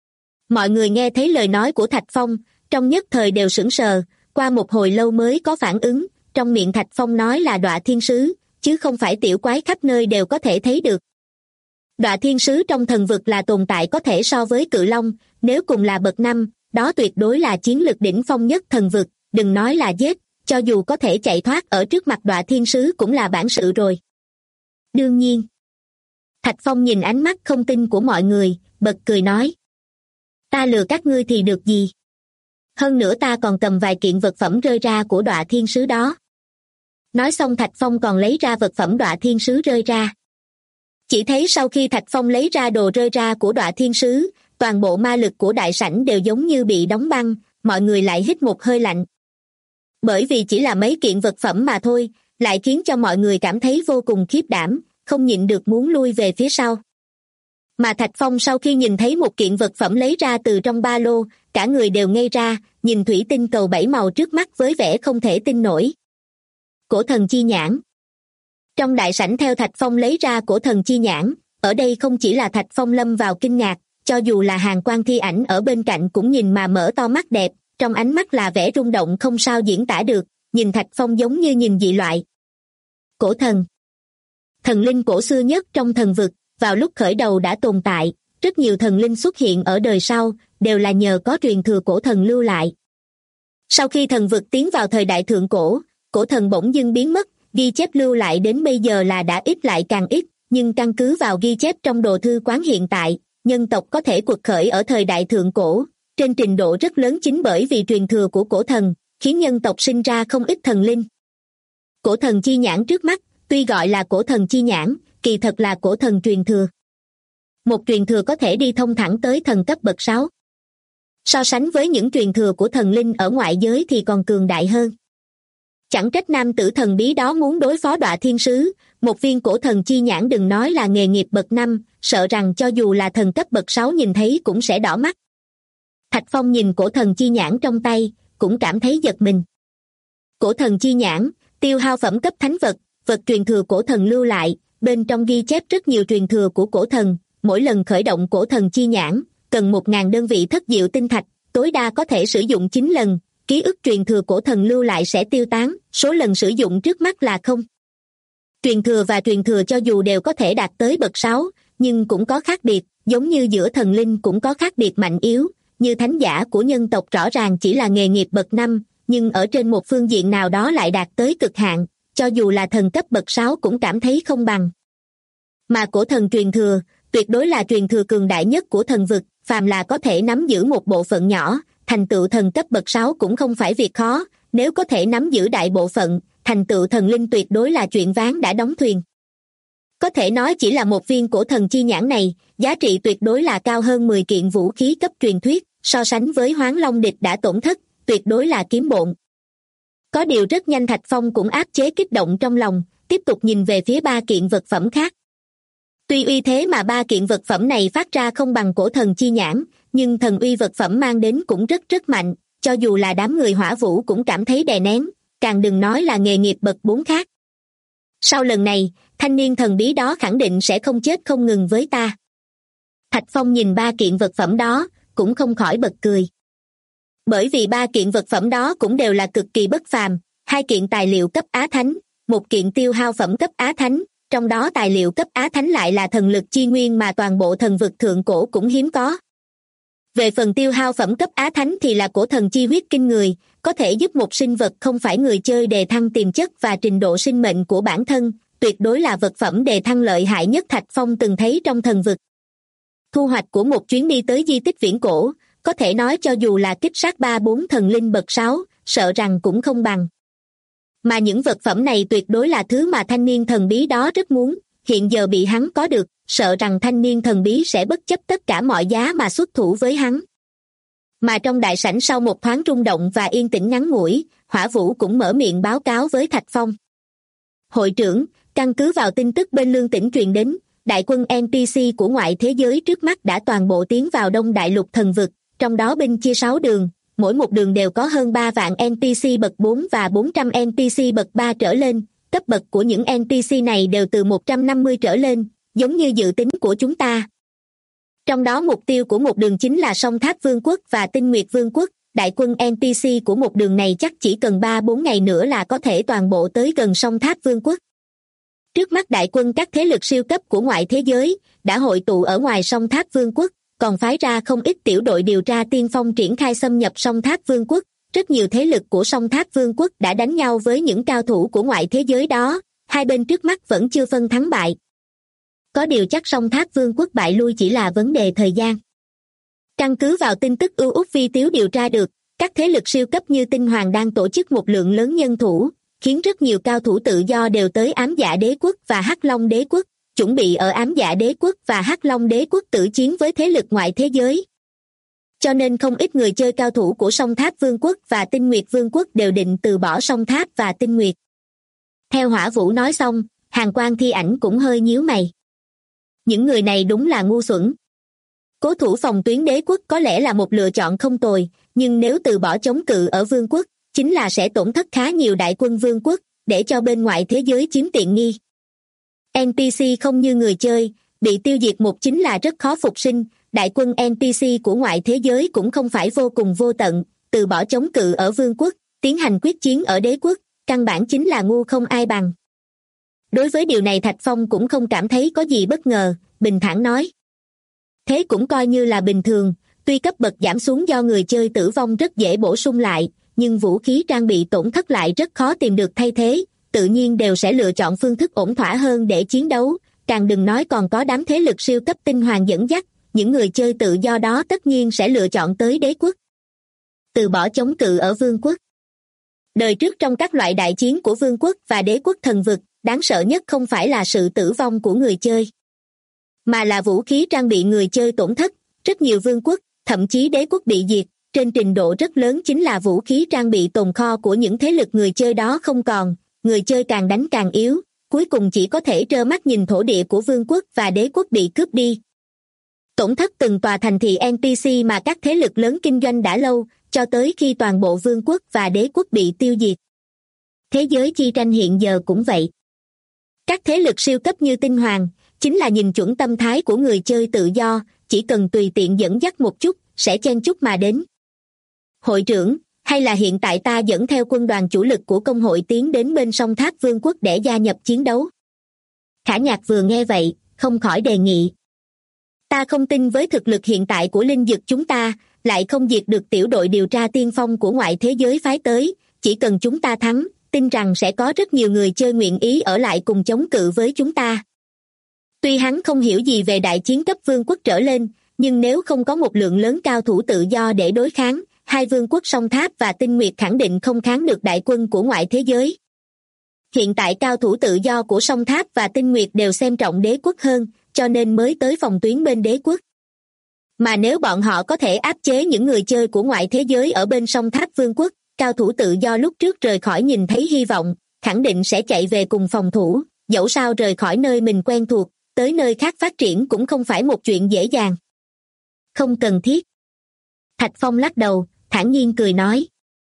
Mọi người nghe thấy lời nói của Thạch Phong, trong nhất thời đều sững sờ, qua một hồi lâu mới có phản ứng, trong miệng Thạch Phong nói là đọa thiên sứ, chứ không phải tiểu quái khắp nơi đều có thể thấy được. Đọa thiên sứ trong thần vực là tồn tại có thể so với cự long, nếu cùng là bậc 5, đó tuyệt đối là chiến lực đỉnh phong nhất thần vực, đừng nói là giết, cho dù có thể chạy thoát ở trước mặt đọa thiên sứ cũng là bản sự rồi. Đương nhiên. Thạch Phong nhìn ánh mắt không tin của mọi người, bật cười nói. Ta lừa các ngươi thì được gì? Hơn nữa ta còn cầm vài kiện vật phẩm rơi ra của đọa thiên sứ đó. Nói xong Thạch Phong còn lấy ra vật phẩm đọa thiên sứ rơi ra. Chỉ thấy sau khi Thạch Phong lấy ra đồ rơi ra của đọa thiên sứ, toàn bộ ma lực của đại sảnh đều giống như bị đóng băng, mọi người lại hít một hơi lạnh. Bởi vì chỉ là mấy kiện vật phẩm mà thôi, lại khiến cho mọi người cảm thấy vô cùng khiếp đảm, không nhịn được muốn lui về phía sau. Mà Thạch Phong sau khi nhìn thấy một kiện vật phẩm lấy ra từ trong ba lô, cả người đều ngây ra, nhìn thủy tinh cầu 7 màu trước mắt với vẻ không thể tin nổi. Cổ thần chi nhãn. Trong đại sảnh theo Thạch Phong lấy ra cổ thần chi nhãn, ở đây không chỉ là Thạch Phong lâm vào kinh ngạc, cho dù là Hàn Quan Thi Ảnh ở bên cạnh cũng nhìn mà mở to mắt đẹp, trong ánh mắt là vẻ rung động không sao diễn tả được, nhìn Thạch Phong giống như nhìn dị loại. Cổ thần. Thần linh cổ xưa nhất trong thần vực, vào lúc khởi đầu đã tồn tại, rất nhiều thần linh xuất hiện ở đời sau, đều là nhờ có truyền thừa cổ thần lưu lại. Sau khi thần vực tiến vào thời đại thượng cổ, cổ thần bỗng dưng biến mất, ghi chép lưu lại đến bây giờ là đã ít lại càng ít, nhưng căn cứ vào ghi chép trong đồ thư quán hiện tại, nhân tộc có thể quật khởi ở thời đại thượng cổ, trên trình độ rất lớn chính bởi vì truyền thừa của cổ thần, khiến nhân tộc sinh ra không ít thần linh. Cổ thần chi nhãn trước mắt, tuy gọi là cổ thần chi nhãn, kỳ thật là cổ thần truyền thừa. Một truyền thừa có thể đi thông thẳng tới thần cấp bậc 6. So sánh với những truyền thừa của thần linh ở ngoại giới thì còn cường đại hơn. Chẳng trách nam tử thần bí đó muốn đối phó Đọa Thiên Sứ, một viên cổ thần chi nhãn đừng nói là nghề nghiệp bậc 5, sợ rằng cho dù là thần cấp bậc 6 nhìn thấy cũng sẽ đỏ mắt. Thạch Phong nhìn cổ thần chi nhãn trong tay, cũng cảm thấy giật mình. Cổ thần chi nhãn, tiêu hao phẩm cấp thánh vật, vật truyền thừa cổ thần lưu lại, bên trong ghi chép rất nhiều truyền thừa của cổ thần, mỗi lần khởi động cổ thần chi nhãn, cần 1.000 đơn vị thất diệu tinh thạch, tối đa có thể sử dụng 9 lần, ký ức truyền thừa cổ thần lưu lại sẽ tiêu tán, số lần sử dụng trước mắt là không. Truyền thừa và truyền thừa cho dù đều có thể đạt tới bậc 6, nhưng cũng có khác biệt, giống như giữa thần linh cũng có khác biệt mạnh yếu, như thánh giả của nhân tộc rõ ràng chỉ là nghề nghiệp bậc 5, nhưng ở trên một phương diện nào đó lại đạt tới cực hạn, cho dù là thần cấp bậc 6 cũng cảm thấy không bằng. Mà cổ thần truyền thừa, tuyệt đối là truyền thừa cường đại nhất của thần vực, phàm là có thể nắm giữ một bộ phận nhỏ, thành tựu thần cấp bậc 6 cũng không phải việc khó, nếu có thể nắm giữ đại bộ phận, thành tựu thần linh tuyệt đối là chuyện ván đã đóng thuyền. Có thể nói chỉ là một viên cổ thần chi nhãn này, giá trị tuyệt đối là cao hơn 10 kiện vũ khí cấp truyền thuyết, so sánh với Hoán Long địch đã tổn thất, tuyệt đối là kiếm bộn. Có điều rất nhanh Thạch Phong cũng áp chế kích động trong lòng, tiếp tục nhìn về phía 3 kiện vật phẩm khác. Tuy uy thế mà 3 kiện vật phẩm này phát ra không bằng cổ thần chi nhãn, nhưng thần uy vật phẩm mang đến cũng rất mạnh, cho dù là đám người Hỏa Vũ cũng cảm thấy đè nén, càng đừng nói là nghề nghiệp bậc 4 khác. Sau lần này, thanh niên thần bí đó khẳng định sẽ không chết không ngừng với ta. Thạch Phong nhìn 3 kiện vật phẩm đó, cũng không khỏi bật cười. Bởi vì 3 kiện vật phẩm đó cũng đều là cực kỳ bất phàm, 2 kiện tài liệu cấp Á Thánh, 1 kiện tiêu hao phẩm cấp Á Thánh, trong đó tài liệu cấp Á Thánh lại là thần lực chi nguyên mà toàn bộ thần vực thượng cổ cũng hiếm có. Về phần tiêu hao phẩm cấp Á Thánh thì là cổ thần chi huyết kinh người, có thể giúp một sinh vật không phải người chơi đề thăng tiềm chất và trình độ sinh mệnh của bản thân, tuyệt đối là vật phẩm đề thăng lợi hại nhất Thạch Phong từng thấy trong thần vực. Thu hoạch của một chuyến đi tới di tích viễn cổ, có thể nói cho dù là kích sát 3-4 thần linh bậc 6, sợ rằng cũng không bằng. Mà những vật phẩm này tuyệt đối là thứ mà thanh niên thần bí đó rất muốn, hiện giờ bị hắn có được, sợ rằng thanh niên thần bí sẽ bất chấp tất cả mọi giá mà xuất thủ với hắn. Mà trong đại sảnh sau một thoáng rung động và yên tĩnh ngắn ngủi, Hỏa Vũ cũng mở miệng báo cáo với Thạch Phong. Hội trưởng, căn cứ vào tin tức bên Lương Tỉnh truyền đến, đại quân NPC của ngoại thế giới trước mắt đã toàn bộ tiến vào Đông Đại Lục thần vực, trong đó binh chia 6 đường, mỗi một đường đều có hơn 3 vạn NPC bậc 4 và 400 NPC bậc 3 trở lên, cấp bậc của những NPC này đều từ 150 trở lên, giống như dự tính của chúng ta. Trong đó mục tiêu của một đường chính là Song Tháp Vương quốc và Tinh Nguyệt Vương quốc, đại quân NPC của một đường này chắc chỉ cần 3-4 ngày nữa là có thể toàn bộ tới gần Song Tháp Vương quốc. Trước mắt đại quân các thế lực siêu cấp của ngoại thế giới đã hội tụ ở ngoài Song Tháp Vương quốc, còn phái ra không ít tiểu đội điều tra tiên phong triển khai xâm nhập Song Tháp Vương quốc. Rất nhiều thế lực của Song Tháp Vương quốc đã đánh nhau với những cao thủ của ngoại thế giới đó, hai bên trước mắt vẫn chưa phân thắng bại. Có điều chắc Song Tháp Vương quốc bại lui chỉ là vấn đề thời gian. Căn cứ vào tin tức ưu úc vi tiếu điều tra được, các thế lực siêu cấp như Tinh Hoàng đang tổ chức một lượng lớn nhân thủ, khiến rất nhiều cao thủ tự do đều tới Ám Dạ Đế quốc và Hắc Long Đế quốc, chuẩn bị ở Ám Dạ Đế quốc và Hắc Long Đế quốc tử chiến với thế lực ngoại thế giới. Cho nên không ít người chơi cao thủ của Song Tháp Vương quốc và Tinh Nguyệt Vương quốc đều định từ bỏ Song Tháp và Tinh Nguyệt. Theo Hỏa Vũ nói xong, Hàn Quang Thi Ảnh cũng hơi nhíu mày. Những người này đúng là ngu xuẩn. Cố thủ phòng tuyến đế quốc có lẽ là một lựa chọn không tồi, nhưng nếu từ bỏ chống cự ở vương quốc, chính là sẽ tổn thất khá nhiều đại quân vương quốc, để cho bên ngoài thế giới chiếm tiện nghi. NPC không như người chơi, bị tiêu diệt một chính là rất khó phục sinh, đại quân NPC của ngoại thế giới cũng không phải vô cùng vô tận, từ bỏ chống cự ở vương quốc, tiến hành quyết chiến ở đế quốc, căn bản chính là ngu không ai bằng. Đối với điều này Thạch Phong cũng không cảm thấy có gì bất ngờ, bình thản nói. Thế cũng coi như là bình thường, tuy cấp bậc giảm xuống do người chơi tử vong rất dễ bổ sung lại, nhưng vũ khí trang bị tổn thất lại rất khó tìm được thay thế, tự nhiên đều sẽ lựa chọn phương thức ổn thỏa hơn để chiến đấu, càng đừng nói còn có đám thế lực siêu cấp tinh hoàng dẫn dắt, những người chơi tự do đó tất nhiên sẽ lựa chọn tới đế quốc. Từ bỏ chống cự ở vương quốc. Đời trước trong các loại đại chiến của vương quốc và đế quốc thần vực, đáng sợ nhất không phải là sự tử vong của người chơi, mà là vũ khí trang bị người chơi tổn thất. Rất nhiều vương quốc, thậm chí đế quốc bị diệt, trên trình độ rất lớn chính là vũ khí trang bị tồn kho của những thế lực người chơi đó không còn, người chơi càng đánh càng yếu, cuối cùng chỉ có thể trơ mắt nhìn thổ địa của vương quốc và đế quốc bị cướp đi. Tổn thất từng tòa thành thị NPC mà các thế lực lớn kinh doanh đã lâu, cho tới khi toàn bộ vương quốc và đế quốc bị tiêu diệt. Thế giới chi tranh hiện giờ cũng vậy. Các thế lực siêu cấp như tinh hoàng, chính là nhìn chuẩn tâm thái của người chơi tự do, chỉ cần tùy tiện dẫn dắt một chút, sẽ chen chúc mà đến. Hội trưởng, hay là hiện tại ta dẫn theo quân đoàn chủ lực của công hội tiến đến bên sông Tháp Vương quốc để gia nhập chiến đấu? Khả Nhạc vừa nghe vậy, không khỏi đề nghị. Ta không tin với thực lực hiện tại của linh dực chúng ta, lại không diệt được tiểu đội điều tra tiên phong của ngoại thế giới phái tới, chỉ cần chúng ta thắng, tin rằng sẽ có rất nhiều người chơi nguyện ý ở lại cùng chống cự với chúng ta. Tuy hắn không hiểu gì về đại chiến cấp vương quốc trở lên, nhưng nếu không có một lượng lớn cao thủ tự do để đối kháng, hai vương quốc sông Tháp và Tinh Nguyệt khẳng định không kháng được đại quân của ngoại thế giới. Hiện tại cao thủ tự do của sông Tháp và Tinh Nguyệt đều xem trọng đế quốc hơn, cho nên mới tới phòng tuyến bên đế quốc. Mà nếu bọn họ có thể áp chế những người chơi của ngoại thế giới ở bên sông Tháp vương quốc, cao thủ tự do lúc trước rời khỏi nhìn thấy hy vọng, khẳng định sẽ chạy về cùng phòng thủ, dẫu sao rời khỏi nơi mình quen thuộc, tới nơi khác phát triển cũng không phải một chuyện dễ dàng. Không cần thiết. Thạch Phong lắc đầu, thản nhiên cười nói.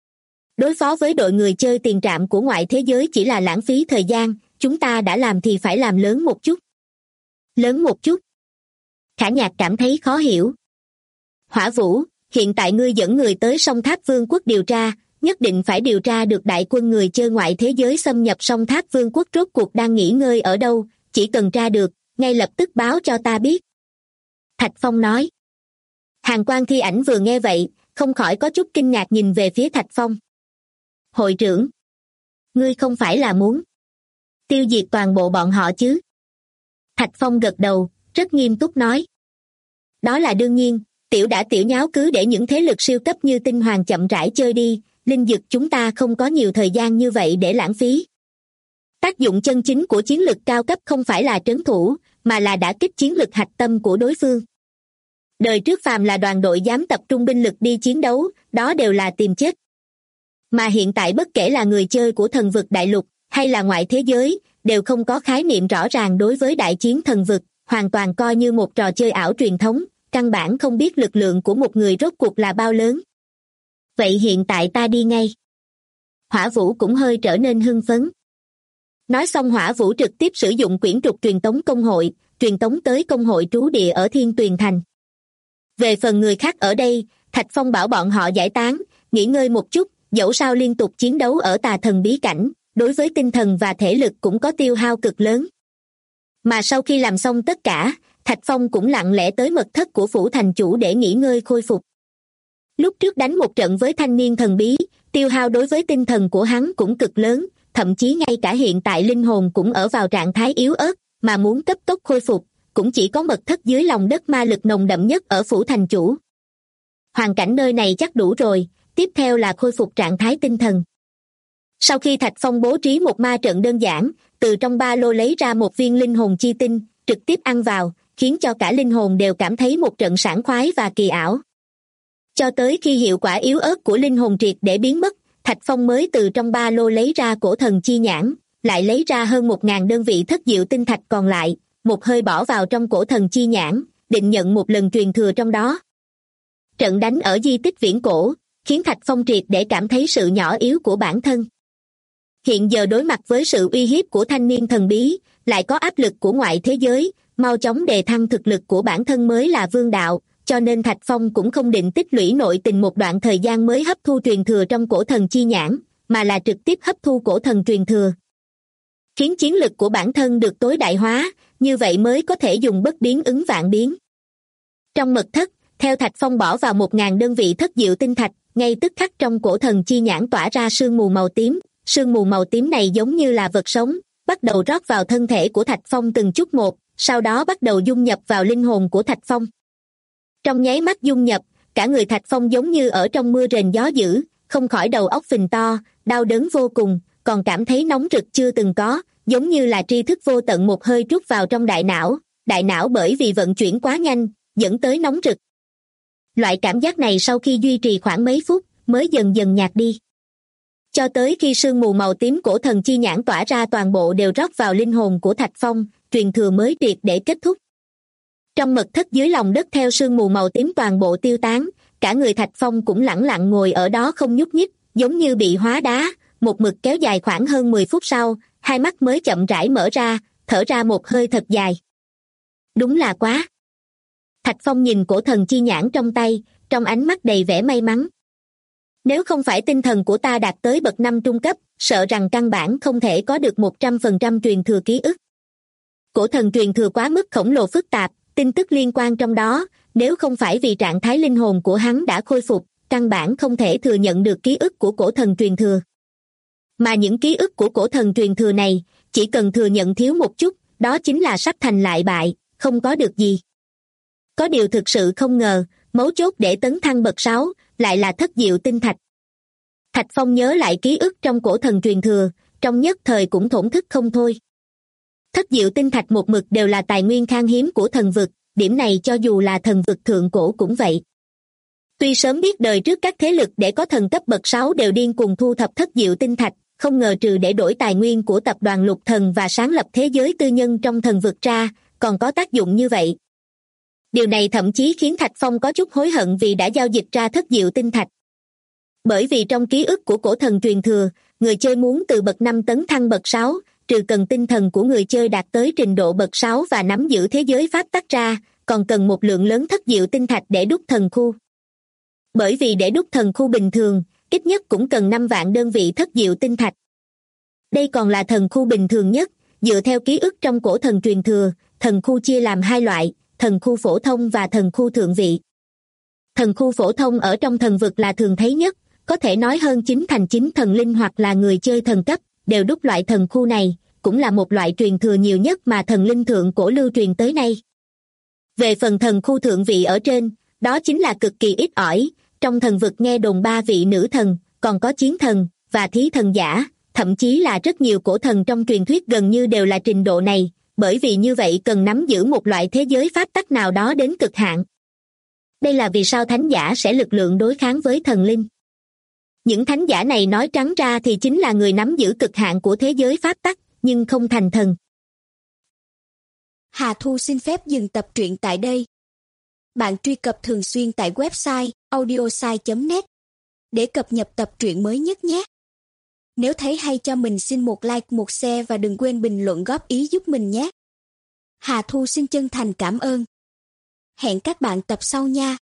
Đối phó với đội người chơi tiền trạm của ngoại thế giới chỉ là lãng phí thời gian, chúng ta đã làm thì phải làm lớn một chút. Lớn một chút. Khả Nhạc cảm thấy khó hiểu. Hỏa Vũ, hiện tại ngươi dẫn người tới sông Tháp Vương quốc điều tra, nhất định phải điều tra được đại quân người chơi ngoại thế giới xâm nhập sông Tháp Vương quốc rốt cuộc đang nghỉ ngơi ở đâu, chỉ cần tra được, ngay lập tức báo cho ta biết. Thạch Phong nói. Hàn Quang Thi Ảnh vừa nghe vậy, không khỏi có chút kinh ngạc nhìn về phía Thạch Phong. Hội trưởng, ngươi không phải là muốn tiêu diệt toàn bộ bọn họ chứ? Thạch Phong gật đầu, rất nghiêm túc nói. Đó là đương nhiên, tiểu nháo cứ để những thế lực siêu cấp như tinh hoàng chậm rãi chơi đi, linh dực chúng ta không có nhiều thời gian như vậy để lãng phí. Tác dụng chân chính của chiến lực cao cấp không phải là trấn thủ, mà là đả kích chiến lực hạch tâm của đối phương. Đời trước phàm là đoàn đội dám tập trung binh lực đi chiến đấu, đó đều là tìm chết. Mà hiện tại bất kể là người chơi của thần vực đại lục, hay là ngoại thế giới, đều không có khái niệm rõ ràng đối với đại chiến thần vực, hoàn toàn coi như một trò chơi ảo truyền thống, căn bản không biết lực lượng của một người rốt cuộc là bao lớn. Vậy hiện tại ta đi ngay. Hỏa Vũ cũng hơi trở nên hưng phấn. Nói xong Hỏa Vũ trực tiếp sử dụng quyển trục truyền tống công hội, truyền tống tới công hội trú địa ở Thiên Tuyền Thành. Về phần người khác ở đây, Thạch Phong bảo bọn họ giải tán, nghỉ ngơi một chút, dẫu sao liên tục chiến đấu ở tà thần bí cảnh, đối với tinh thần và thể lực cũng có tiêu hao cực lớn. Mà sau khi làm xong tất cả, Thạch Phong cũng lặng lẽ tới mật thất của phủ thành chủ để nghỉ ngơi khôi phục. Lúc trước đánh một trận với thanh niên thần bí, tiêu hao đối với tinh thần của hắn cũng cực lớn, thậm chí ngay cả hiện tại linh hồn cũng ở vào trạng thái yếu ớt, mà muốn cấp tốc khôi phục, cũng chỉ có mật thất dưới lòng đất ma lực nồng đậm nhất ở phủ thành chủ. Hoàn cảnh nơi này chắc đủ rồi, tiếp theo là khôi phục trạng thái tinh thần. Sau khi Thạch Phong bố trí một ma trận đơn giản, từ trong ba lô lấy ra một viên linh hồn chi tinh, trực tiếp ăn vào, khiến cho cả linh hồn đều cảm thấy một trận sảng khoái và kỳ ảo. Cho tới khi hiệu quả yếu ớt của linh hồn triệt để biến mất, Thạch Phong mới từ trong ba lô lấy ra cổ thần chi nhãn, lại lấy ra hơn 1.000 đơn vị thất diệu tinh thạch còn lại, một hơi bỏ vào trong cổ thần chi nhãn, định nhận một lần truyền thừa trong đó. Trận đánh ở di tích viễn cổ, khiến Thạch Phong triệt để cảm thấy sự nhỏ yếu của bản thân. Hiện giờ đối mặt với sự uy hiếp của thanh niên thần bí, lại có áp lực của ngoại thế giới, mau chóng đề thăng thực lực của bản thân mới là vương đạo, cho nên Thạch Phong cũng không định tích lũy nội tình một đoạn thời gian mới hấp thu truyền thừa trong cổ thần chi nhãn, mà là trực tiếp hấp thu cổ thần truyền thừa. Khiến chiến lực của bản thân được tối đại hóa, như vậy mới có thể dùng bất biến ứng vạn biến. Trong mật thất, theo Thạch Phong bỏ vào 1.000 đơn vị thất diệu tinh thạch, ngay tức khắc trong cổ thần chi nhãn tỏa ra sương mù màu tím. Sương mù màu tím này giống như là vật sống, bắt đầu rót vào thân thể của Thạch Phong từng chút một, sau đó bắt đầu dung nhập vào linh hồn của Thạch Phong. Trong nháy mắt dung nhập, cả người Thạch Phong giống như ở trong mưa rền gió dữ, không khỏi đầu óc phình to, đau đớn vô cùng, còn cảm thấy nóng rực chưa từng có, giống như là tri thức vô tận một hơi trút vào trong đại não bởi vì vận chuyển quá nhanh, dẫn tới nóng rực. Loại cảm giác này sau khi duy trì khoảng mấy phút, mới dần dần nhạt đi. Cho tới khi sương mù màu tím cổ thần chi nhãn tỏa ra toàn bộ đều rót vào linh hồn của Thạch Phong, truyền thừa mới triệt để kết thúc. Trong mật thất dưới lòng đất theo sương mù màu tím toàn bộ tiêu tán, cả người Thạch Phong cũng lẳng lặng ngồi ở đó không nhúc nhích, giống như bị hóa đá, một mực kéo dài khoảng hơn 10 phút sau, hai mắt mới chậm rãi mở ra, thở ra một hơi thật dài. Đúng là quá. Thạch Phong nhìn cổ thần chi nhãn trong tay, trong ánh mắt đầy vẻ may mắn. Nếu không phải tinh thần của ta đạt tới bậc 5 trung cấp, sợ rằng căn bản không thể có được 100% truyền thừa ký ức. Cổ thần truyền thừa quá mức khổng lồ phức tạp, tin tức liên quan trong đó, nếu không phải vì trạng thái linh hồn của hắn đã khôi phục, căn bản không thể thừa nhận được ký ức của cổ thần truyền thừa. Mà những ký ức của cổ thần truyền thừa này, chỉ cần thừa nhận thiếu một chút, đó chính là sắp thành lại bại, không có được gì. Có điều thực sự không ngờ, mấu chốt để tấn thăng bậc 6, lại là thất diệu tinh thạch. Thạch Phong nhớ lại ký ức trong cổ thần truyền thừa, trong nhất thời cũng thổn thức không thôi. Thất diệu tinh thạch một mực đều là tài nguyên khan hiếm của thần vực, điểm này cho dù là thần vực thượng cổ cũng vậy. Tuy sớm biết đời trước các thế lực để có thần cấp bậc 6 đều điên cùng thu thập thất diệu tinh thạch, không ngờ trừ để đổi tài nguyên của tập đoàn lục thần và sáng lập thế giới tư nhân trong thần vực ra, còn có tác dụng như vậy. Điều này thậm chí khiến Thạch Phong có chút hối hận vì đã giao dịch ra thất diệu tinh thạch. Bởi vì trong ký ức của cổ thần truyền thừa, người chơi muốn từ bậc 5 tấn thăng bậc 6, trừ cần tinh thần của người chơi đạt tới trình độ bậc 6 và nắm giữ thế giới pháp tắc ra, còn cần một lượng lớn thất diệu tinh thạch để đúc thần khu. Bởi vì để đúc thần khu bình thường, ít nhất cũng cần 5 vạn đơn vị thất diệu tinh thạch. Đây còn là thần khu bình thường nhất, dựa theo ký ức trong cổ thần truyền thừa, thần khu chia làm hai loại, thần khu phổ thông và thần khu thượng vị. Thần khu phổ thông ở trong thần vực là thường thấy nhất, có thể nói hơn 9 thành 9 thần linh hoặc là người chơi thần cấp, đều đúc loại thần khu này, cũng là một loại truyền thừa nhiều nhất mà thần linh thượng cổ lưu truyền tới nay. Về phần thần khu thượng vị ở trên, đó chính là cực kỳ ít ỏi, trong thần vực nghe đồn 3 vị nữ thần, còn có chiến thần, và thí thần giả, thậm chí là rất nhiều cổ thần trong truyền thuyết gần như đều là trình độ này, bởi vì như vậy cần nắm giữ một loại thế giới pháp tắc nào đó đến cực hạn. Đây là vì sao thánh giả sẽ lực lượng đối kháng với thần linh. Những thánh giả này nói trắng ra thì chính là người nắm giữ cực hạn của thế giới pháp tắc, nhưng không thành thần. Hà Thu xin phép dừng tập truyện tại đây. Bạn truy cập thường xuyên tại website audiosai.net để cập nhật tập truyện mới nhất nhé. Nếu thấy hay cho mình xin một like, một share và đừng quên bình luận góp ý giúp mình nhé. Hà Thu xin chân thành cảm ơn. Hẹn các bạn tập sau nha.